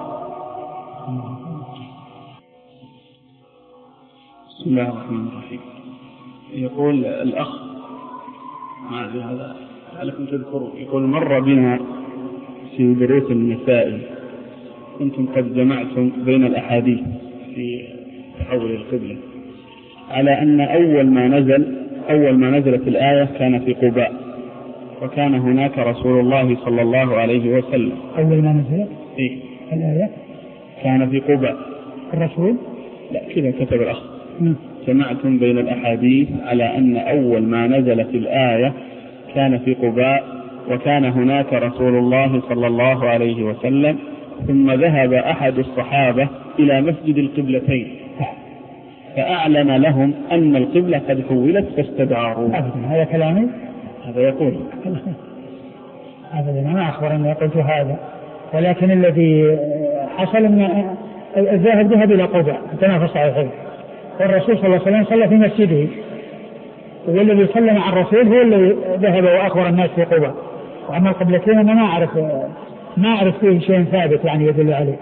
بسم الله الرحمن الرحيم. يقول الأخ مع هذا لعلكم تذكروا، يقول مر بنا في دروس المسائل كنتم قد جمعتم بين الأحاديث في تحول القبلة على أن أول ما نزل أول ما نزلت الآية كان في قباء، وكان هناك رسول الله صلى الله عليه وسلم. أول ما نزلت إيه؟ الآية كان في قباء الرسول؟ لا كذا كتب الأخ. جمعتم بين الأحاديث على أن أول ما نزلت الآية كان في قباء، وكان هناك رسول الله صلى الله عليه وسلم، ثم ذهب أحد الصحابة إلى مسجد القبلتين فأعلن لهم أن القبلة قد حولت فاستدعوا. هذا كلامي؟ هذا يقول أبدا ما أخبر أني قلت هذا، ولكن الذي حصل أن الذاهب ذهب إلى قباء كما في الصحيحين، والرسول صلى الله عليه وسلم صلى في مسجده، والذي صلى مع الرسول هو الذي ذهب وأخبر الناس في قباء. وأما القبلتين أنا ما أعرف ما أعرف فيه شيء ثابت يعني يدل عليه.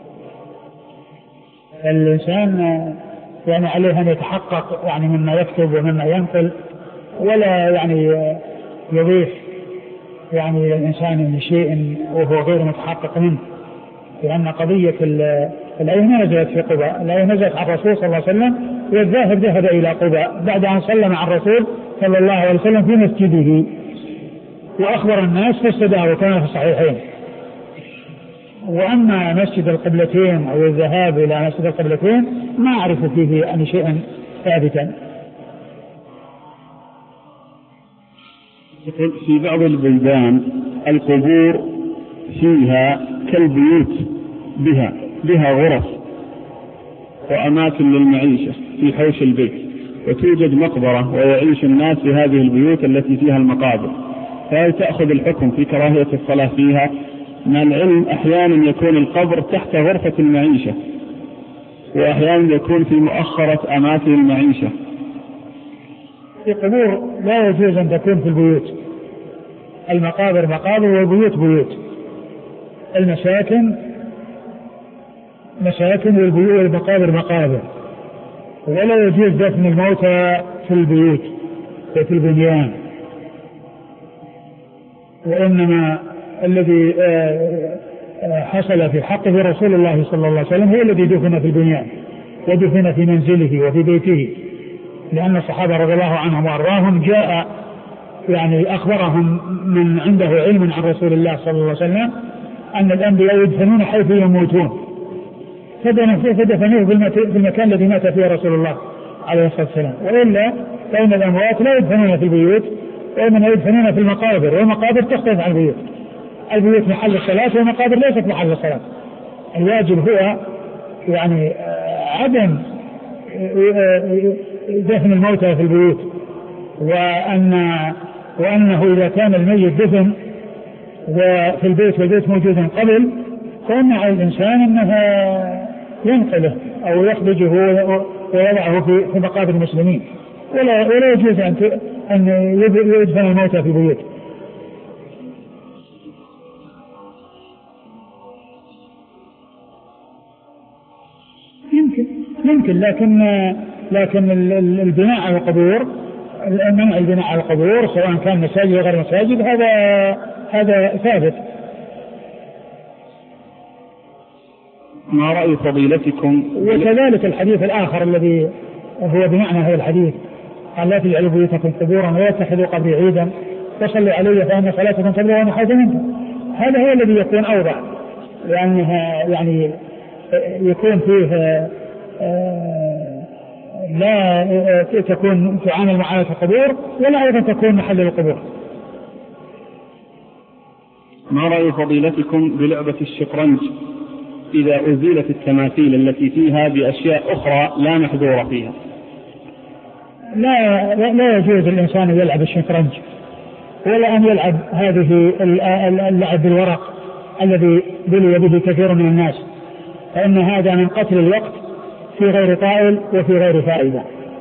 الإنسان يعني عليه أن يتحقق يعني مما يكتب ومما ينقل، ولا يعني يضيف يعني الإنسان لشيء وهو غير متحقق منه، لأن قضية الآية نزلت في قباء، الآية نزلت على الرسول صلى الله عليه وسلم، والذاهب ذهب إلى قباء بعد أن صلى مع الرسول صلى الله عليه وسلم في مسجده وأخبر الناس فاستدعوا كما في الصحيحين. وأما مسجد القبلتين أو الذهاب إلى مسجد القبلتين ما أعرف فيه أن شيئا ثابتا. في بعض البلدان القبور فيها كالبيوت، بها بها غرف وأماكن للمعيشة في حوش البيت، وتوجد مقبرة ويعيش الناس في هذه البيوت التي فيها المقابر، فهل تأخذ الحكم في كراهية الصلاة فيها؟ مع العلم أحيانا يكون القبر تحت غرفة المعيشة، وأحيانا يكون في مؤخرة أماكن المعيشة. القبور لا يجوز أن تكون في البيوت، المقابر مقابر والبيوت بيوت. المساكن مساكن والمقابر مقابر، ولا يجوز دفن الموتى في البيوت في البنيان. وإنما الذي حصل في حقه رسول الله صلى الله عليه وسلم هو الذي دفن في البنيان ودفن في منزله وفي بيته، لأن الصحابة رضي الله عنهم وأرضاهم جاء يعني أخبرهم من عنده علم عن رسول الله صلى الله عليه وسلم أن الأنبياء يدفنون حيث يموتون، فدفنوه في المكان الذي مات فيه رسول الله عليه الصلاة والسلام. وإلا فإن الأموات لا يدفنون في البيوت، وإنما يدفنون في المقابر، والمقابر تختلف عن البيوت. البيوت محل الصلاة والمقابر ليست محل الصلاة. الواجب هو يعني عدم دفن الموتى في البيوت، وأن وأنه إذا كان الميت دفن وفي البيت والبيت موجود قبل، فإن على الإنسان أنها ينقله أو يخرجه ويضعه في مقابر المسلمين، ولا ولا يجوز أن أن يدفن الموتى في بيوت. يمكن يمكن لكن لكن البناء على القبور، منع البناء على القبور سواء كان مساجد أو غير مساجد، هذا هذا ثابت. ما رأي فضيلتكم؟ وكذلك الحديث الآخر الذي هو بمعنى هذا الحديث، قال لا تجعلوا بيوتكم قبورا ولا تتخذوا قبري عيدا وصلوا علي فإن صلاتكم تبلغني حيث منكم. هذا هو الذي يكون أوضح، لأنها يعني يكون فيه لا تكون تعامل معاملة القبور ولا أيضا تكون محل القبور. ما رأي فضيلتكم بلعبة الشطرنج إذا أزيلت التماثيل التي فيها بأشياء أخرى لا محظورة فيها؟ لا لا يجوز الإنسان يلعب الشطرنج، ولا أن يلعب هذه اللعب بالورق الذي بلي به كثير من الناس، فإن هذا من قتل الوقت في غير طائل وفي غير فائدة.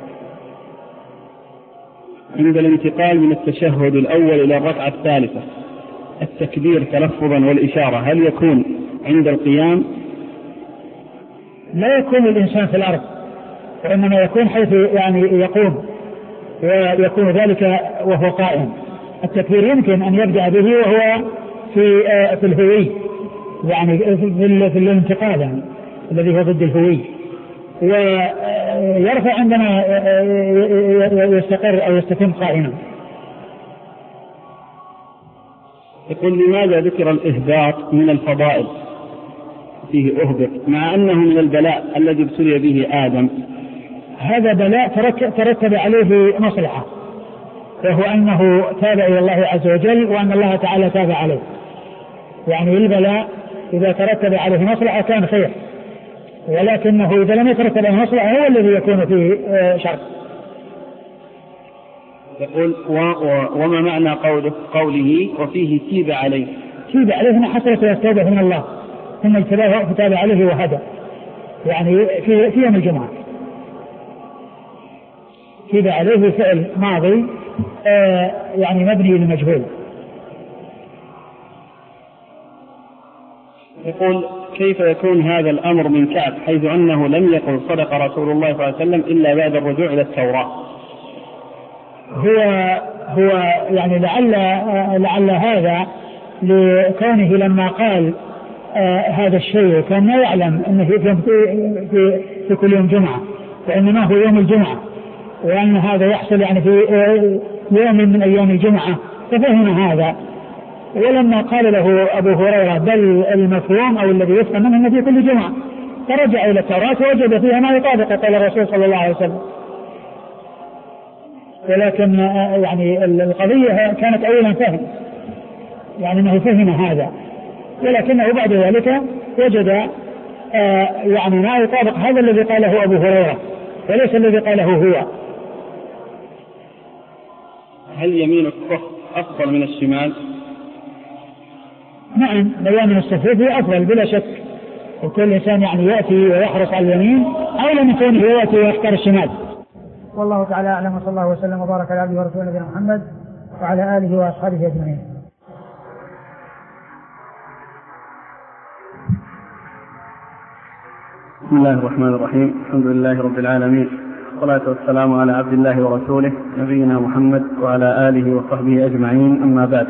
عند الانتقال من التشهد الأول إلى الركعة الثالثة التكبير تلفظا والإشارة هل يكون عند القيام؟ لا يكون الإنسان في الأرض، وإنما يكون حيث يعني يقوم، ويكون ذلك وهو قائم. التكبير يمكن أن يبدأ به وهو في في الهوي، يعني في الانتقال يعني الذي هو ضد الهوي، ويرفع عندما يستقر أو يستتم قائما. يقول لماذا ذكر الإهباط من الفضائل فيه أهبط مع أنه من البلاء الذي ابتلي به آدم؟ هذا بلاء ترتب عليه مصلحة، وهو أنه تاب إلى الله عز وجل وأن الله تعالى تاب عليه. يعني البلاء إذا ترتب عليه مصلحة كان خير، ولكنه إذا لم يترتب عليه مصلحة هو الذي يكون فيه شر. يقول و و وما معنى قوله, قوله وفيه تيب عليه؟ تيب عليه هنا حصلت التوبة من الله ثم اجتباه فتاب عليه وهدى، يعني في في يوم الجمعة. تيب عليه فعل ماضي آه يعني مبني للمجهول. يقول كيف يكون هذا الأمر من كعب حيث أنه لم يقل صدق رسول الله صلى الله عليه وسلم إلا بعد الرجوع إلى التوراة؟ هو هو يعني لعل لعل هذا لكونه لما قال آه هذا الشيء كان لا يعلم انه في, في, في كل يوم جمعة، وانما هو يوم الجمعة، وان هذا يحصل يعني في يوم من ايام الجمعة، ففهم هذا. ولما قال له ابو هريرة بل المفهوم او الذي يفهم منه في كل جمعة، فرجع الى التوراة ووجد فيها ما يطابق قول الرسول صلى الله عليه وسلم. ولكن يعني القضية كانت اولا فهم، يعني انه فهم هذا، ولكنه بعد ذلك وجد آه يعني ما يطابق هذا الذي قاله ابو هريرة وليس الذي قاله هو. هل يمين الصف افضل من الشمال؟ نعم، بيان الصفوف هو افضل بلا شك، وكل انسان يعني ياتي ويحرص على اليمين اولى من كونه ياتي ويختار الشمال. والله تعالى اعلم، وصلى الله وسلم وبارك على عبده ورسوله نبينا محمد وعلى اله واصحابه اجمعين. بسم الله الرحمن الرحيم، الحمد لله رب العالمين، والصلاة والسلام على عبد الله ورسوله نبينا محمد وعلى آله وصحبه أجمعين، أما بعد.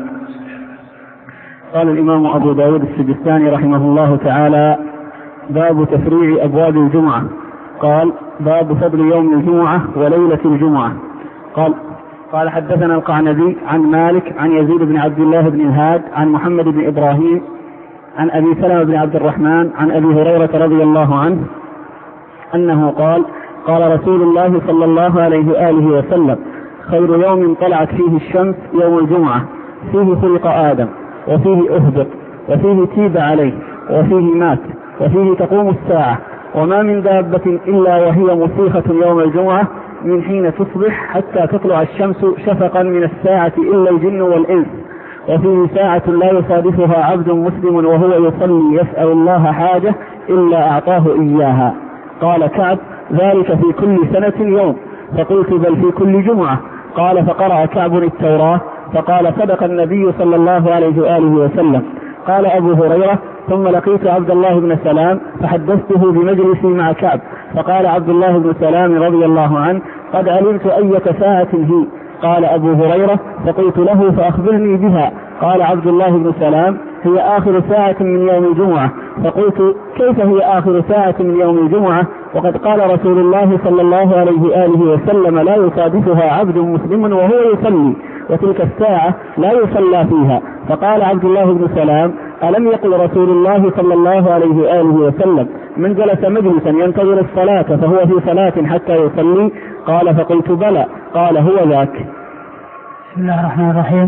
قال الإمام أبو داود السجستاني رحمه الله تعالى: باب تفريع أبواب الجمعة. قال: باب فضل يوم الجمعة وليلة الجمعة. قال قال حدثنا القعنبي عن مالك عن يزيد بن عبد الله بن الهاد عن محمد بن إبراهيم عن أبي سلمة بن عبد الرحمن عن أبي هريرة رضي الله عنه أنه قال: قال رسول الله صلى الله عليه وآله وسلم: خير يوم طلعت فيه الشمس يوم الجمعة، فيه خلق آدم، وفيه أهبط، وفيه تيب عليه، وفيه مات، وفيه تقوم الساعة، وما من دابة إلا وهي مصيخة يوم الجمعة من حين تصبح حتى تطلع الشمس شفقا من الساعة إلا الجن والإنس، وفيه ساعة لا يصادفها عبد مسلم وهو يصلي يسأل الله حاجة إلا أعطاه إياها. قال كعب: ذلك في كل سنة يوم. فقلت: بل في كل جمعة. قال: فقرأ كعب التوراة فقال: صدق النبي صلى الله عليه وآله وسلم. قال أبو هريرة: ثم لقيت عبد الله بن سلام فحدثته بمجلسي مع كعب، فقال عبد الله بن سلام رضي الله عنه: قد علمت أية ساعة هي. قال أبو هريرة: فقلت له: فأخبرني بها. قال عبد الله بن سلام: هي آخر ساعة من يوم الجمعة. فقلت: كيف هي آخر ساعة من يوم الجمعة وقد قال رسول الله صلى الله عليه وآله وسلم: لا يصادفها عبد مسلم وهو يصلي، وتلك الساعة لا يصلى فيها. فقال عبد الله بن سلام: ألم يقل رسول الله صلى الله عليه وآله وسلم: من جلس مجلسا ينتظر الصلاة فهو في صلاة حتى يصلي؟ قال: فقلت: بلى. قال: هو ذاك. بسم الله الرحمن الرحيم،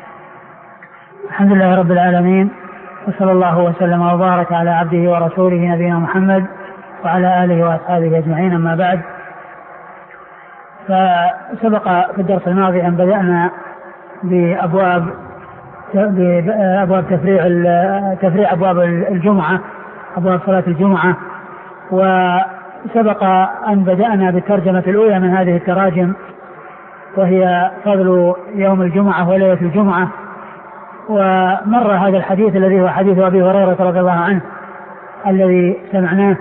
الحمد لله رب العالمين، وصلى الله وسلم وبارك على عبده ورسوله نبينا محمد وعلى آله وأصحابه أجمعين، أما بعد. فسبق في الدرس الماضي أن بدأنا بأبواب بأبواب تفريع تفريع أبواب الجمعة، أبواب صلاة الجمعة، وسبق أن بدأنا بالترجمة الأولى من هذه التراجم، وهي فضل يوم الجمعة وليلة الجمعة. ومر هذا الحديث الذي هو حديث أبي هريرة رضي الله عنه الذي سمعناه،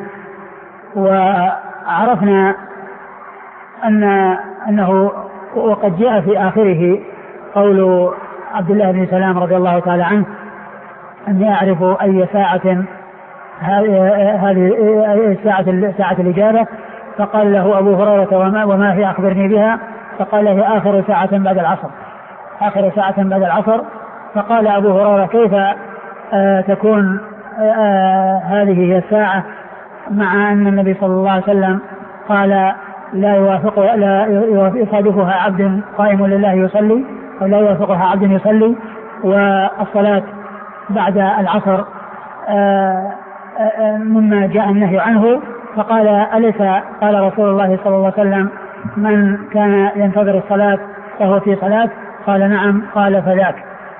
وعرفنا أن أنه وقد جاء في آخره قول عبد الله بن سلام رضي الله تعالى عنه: أني أعرف أي ساعة هذه الساعة ساعة الإجابة. فقال له أبو هريرة: وما, وما هي؟ أخبرني بها. فقال: هي آخر ساعة بعد العصر، آخر ساعة بعد العصر. فقال أبو هريرة: كيف آه تكون آه هذه هي الساعة مع أن النبي صلى الله عليه وسلم قال: لا يوافق لا يصادفها عبد قائم لله يصلي، أو لا يوافقها عبد يصلي، والصلاة بعد العصر آه آه مما جاء النهي عنه. فقال: أليس قال رسول الله صلى الله عليه وسلم: من كان ينتظر الصلاة فهو في صلاة؟ قال نعم. قال فذاك.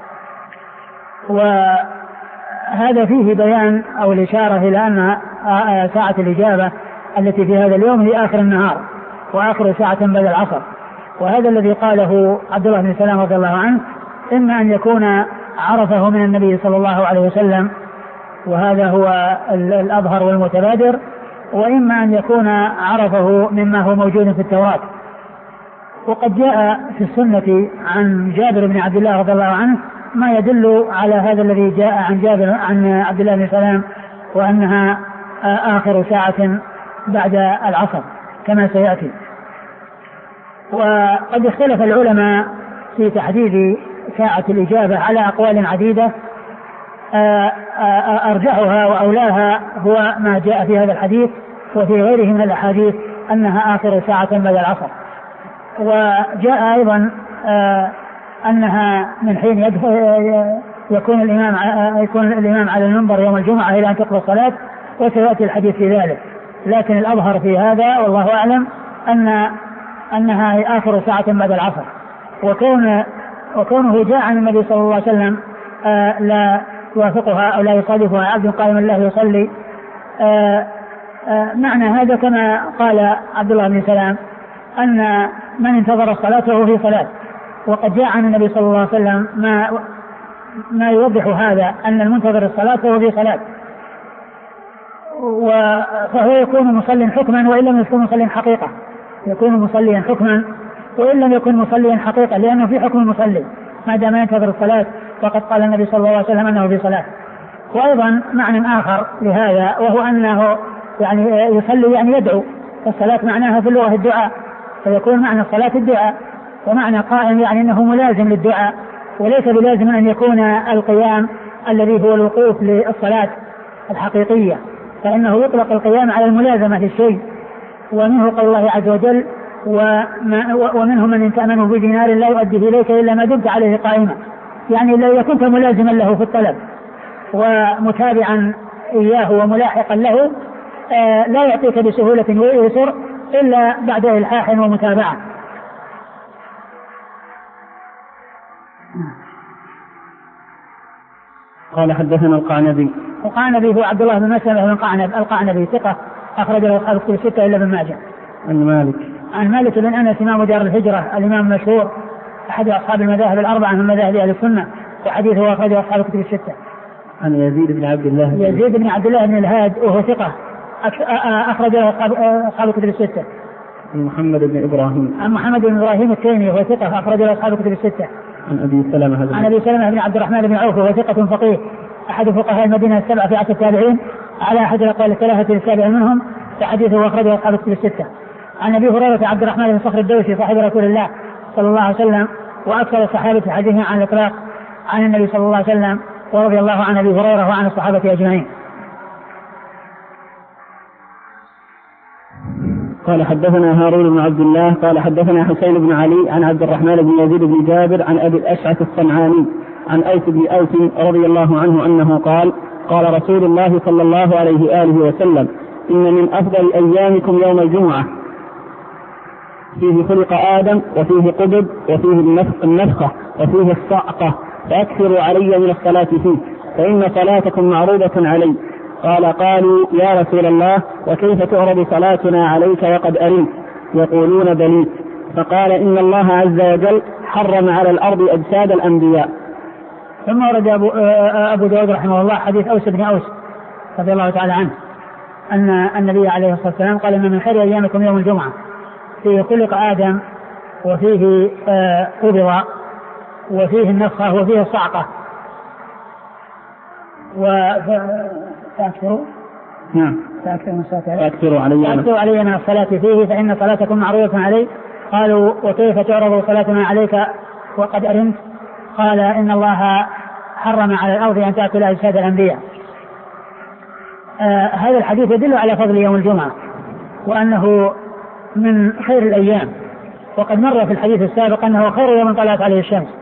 وهذا فيه بيان أو الإشارة إلى أن ساعة الإجابة التي في هذا اليوم هي آخر النهار وآخر ساعة بعد العصر. وهذا الذي قاله عبد الله بن سلام رضي الله عنه إما أن يكون عرفه من النبي صلى الله عليه وسلم وهذا هو الأظهر والمتبادر، وإما أن يكون عرفه مما هو موجود في التوراة. وقد جاء في السنة عن جابر بن عبد الله رضي الله عنه ما يدل على هذا الذي جاء عن جابر عن عبد الله بن سلام، وأنها آخر ساعة بعد العصر كما سيأتي. وقد اختلف العلماء في تحديد ساعة الإجابة على أقوال عديدة، أرجحها وأولاها هو ما جاء في هذا الحديث وفي غيره من الأحاديث أنها آخر ساعة بعد العصر. وجاء أيضا أنها من حين يدخل يكون الإمام يكون الإمام على المنبر يوم الجمعة إلى أن تقضى الصلاة، وسيأتي الحديث في ذلك. لكن الأظهر في هذا والله أعلم أن أنها آخر ساعة بعد العصر. وكون وكونه جاء عن النبي صلى الله عليه وسلم آه لا يوافقها أو لا يصادفها عبد قائم الله يصلي، آه آه معنى هذا كما قال عبد الله بن سلام أن من انتظر الصلاة فهو في صلاة. وقد جاء عن النبي صلى الله عليه وسلم ما ما يوضح هذا أن المنتظر الصلاة فهو في صلاة، فهو يكون مصليا حكما وإن لم يكن مصليا حقيقة، يكون مصليا حكما وإن لم يكن مصليا حقيقة، لأنه في حكم المصلي ما دام ينتظر الصلاة، فقد قال النبي صلى الله عليه وسلم أنه في صلاة. وأيضا معنى آخر لهذا وهو أنه يعني يصلي يعني يدعو، فالصلاة معناها في اللغة الدعاء، فيكون معنى الصلاة الدعاء، ومعنى قائم يعني أنه ملازم للدعاء، وليس بلازم أن يكون القيام الذي هو الوقوف للصلاة الحقيقية، فإنه يطلق القيام على الملازمة للشيء. ومنه قول الله عز وجل ومنهم من إن تأمنه بدينار لا يؤديه إليك إلا ما دمت عليه قائما، يعني لو كنت ملازما له في الطلب ومتابعا إياه وملاحقا له آه لا يعطيك بسهولة ويسر إلا بعد إلحاح ومتابعة. قال حدثنا القعنبي. القعنبي هو عبد الله بن مسلمة بن قعنب القعنبي ثقة أخرج له أصحاب الكتب الستة إلا ابن ماجه. عن مالك. عن مالك بن أنس إمام دار الهجرة الإمام المشهور أحد أصحاب المذاهب الأربعة من مذاهب أهل السنة، وحديثه أخرجه أصحاب الكتب الستة. عن يزيد بن عبد الله. يزيد بن عبد الله بن الهاد وهو ثقة أخرج له أصحاب الكتب الستة. عن محمد بن إبراهيم. عن محمد بن إبراهيم التيمي وهو ثقة أخرج له أصحاب الكتب الستة. عن أبي سلمة. عن أبي سلمة بن عبد الرحمن بن عوف وهو ثقة فقيه أحد فقهاء المدينة السبعة في عصر التابعين على أحد الأقوال الثلاثة السابعة منهم، وحديثه أخرجه أصحاب الكتب الستة. عن أبي هريرة عبد الرحمن بن صخر الدوسي صاحب رسول الله صلى الله عليه وسلم وأكثر الصحابة حديثا عن الإطلاق عن النبي صلى الله عليه وسلم، ورضي الله عن أبي هريرة وعن الصحابة أجمعين. قال حدثنا هارون بن عبد الله قال حدثنا حسين بن علي عن عبد الرحمن بن يزيد بن جابر عن أبي الأشعث الصنعاني عن أوس بن أوس رضي الله عنه أنه قال قال رسول الله صلى الله عليه وآله وسلم إن من أفضل أيامكم يوم الجمعة فيه خلق آدم وفيه قبض وفيه النفخة وفيه الصعقة، فأكثروا علي من الصلاة فيه فإن صلاتكم معروضة علي. قال قالوا يا رسول الله وكيف تعرض صلاتنا عليك وقد أريت؟ يقولون بليت. فقال إن الله عز وجل حرم على الأرض أجساد الأنبياء. ثم ورد أبو, أبو داود رحمه الله حديث أوس بن أوس رضي الله تعالى عنه أن النبي عليه الصلاة والسلام قال إن من خير أيامكم يوم الجمعة فيه خلق آدم وفيه قبض وفيه النفخة وفيه الصعقة وتأكثروا نعم تأكثروا علي من الصلاة فيه فإن صلاتكم معروضة علي. قالوا وكيف تعرض صلاتنا عليك وقد أرمت؟ قال إن الله حرم على الأرض أن تأكل أجساد الأنبياء. آه هذا الحديث يدل على فضل يوم الجمعة وأنه من خير الأيام، وقد مر في الحديث السابق أنه خير يوم طلعت عليه الشمس،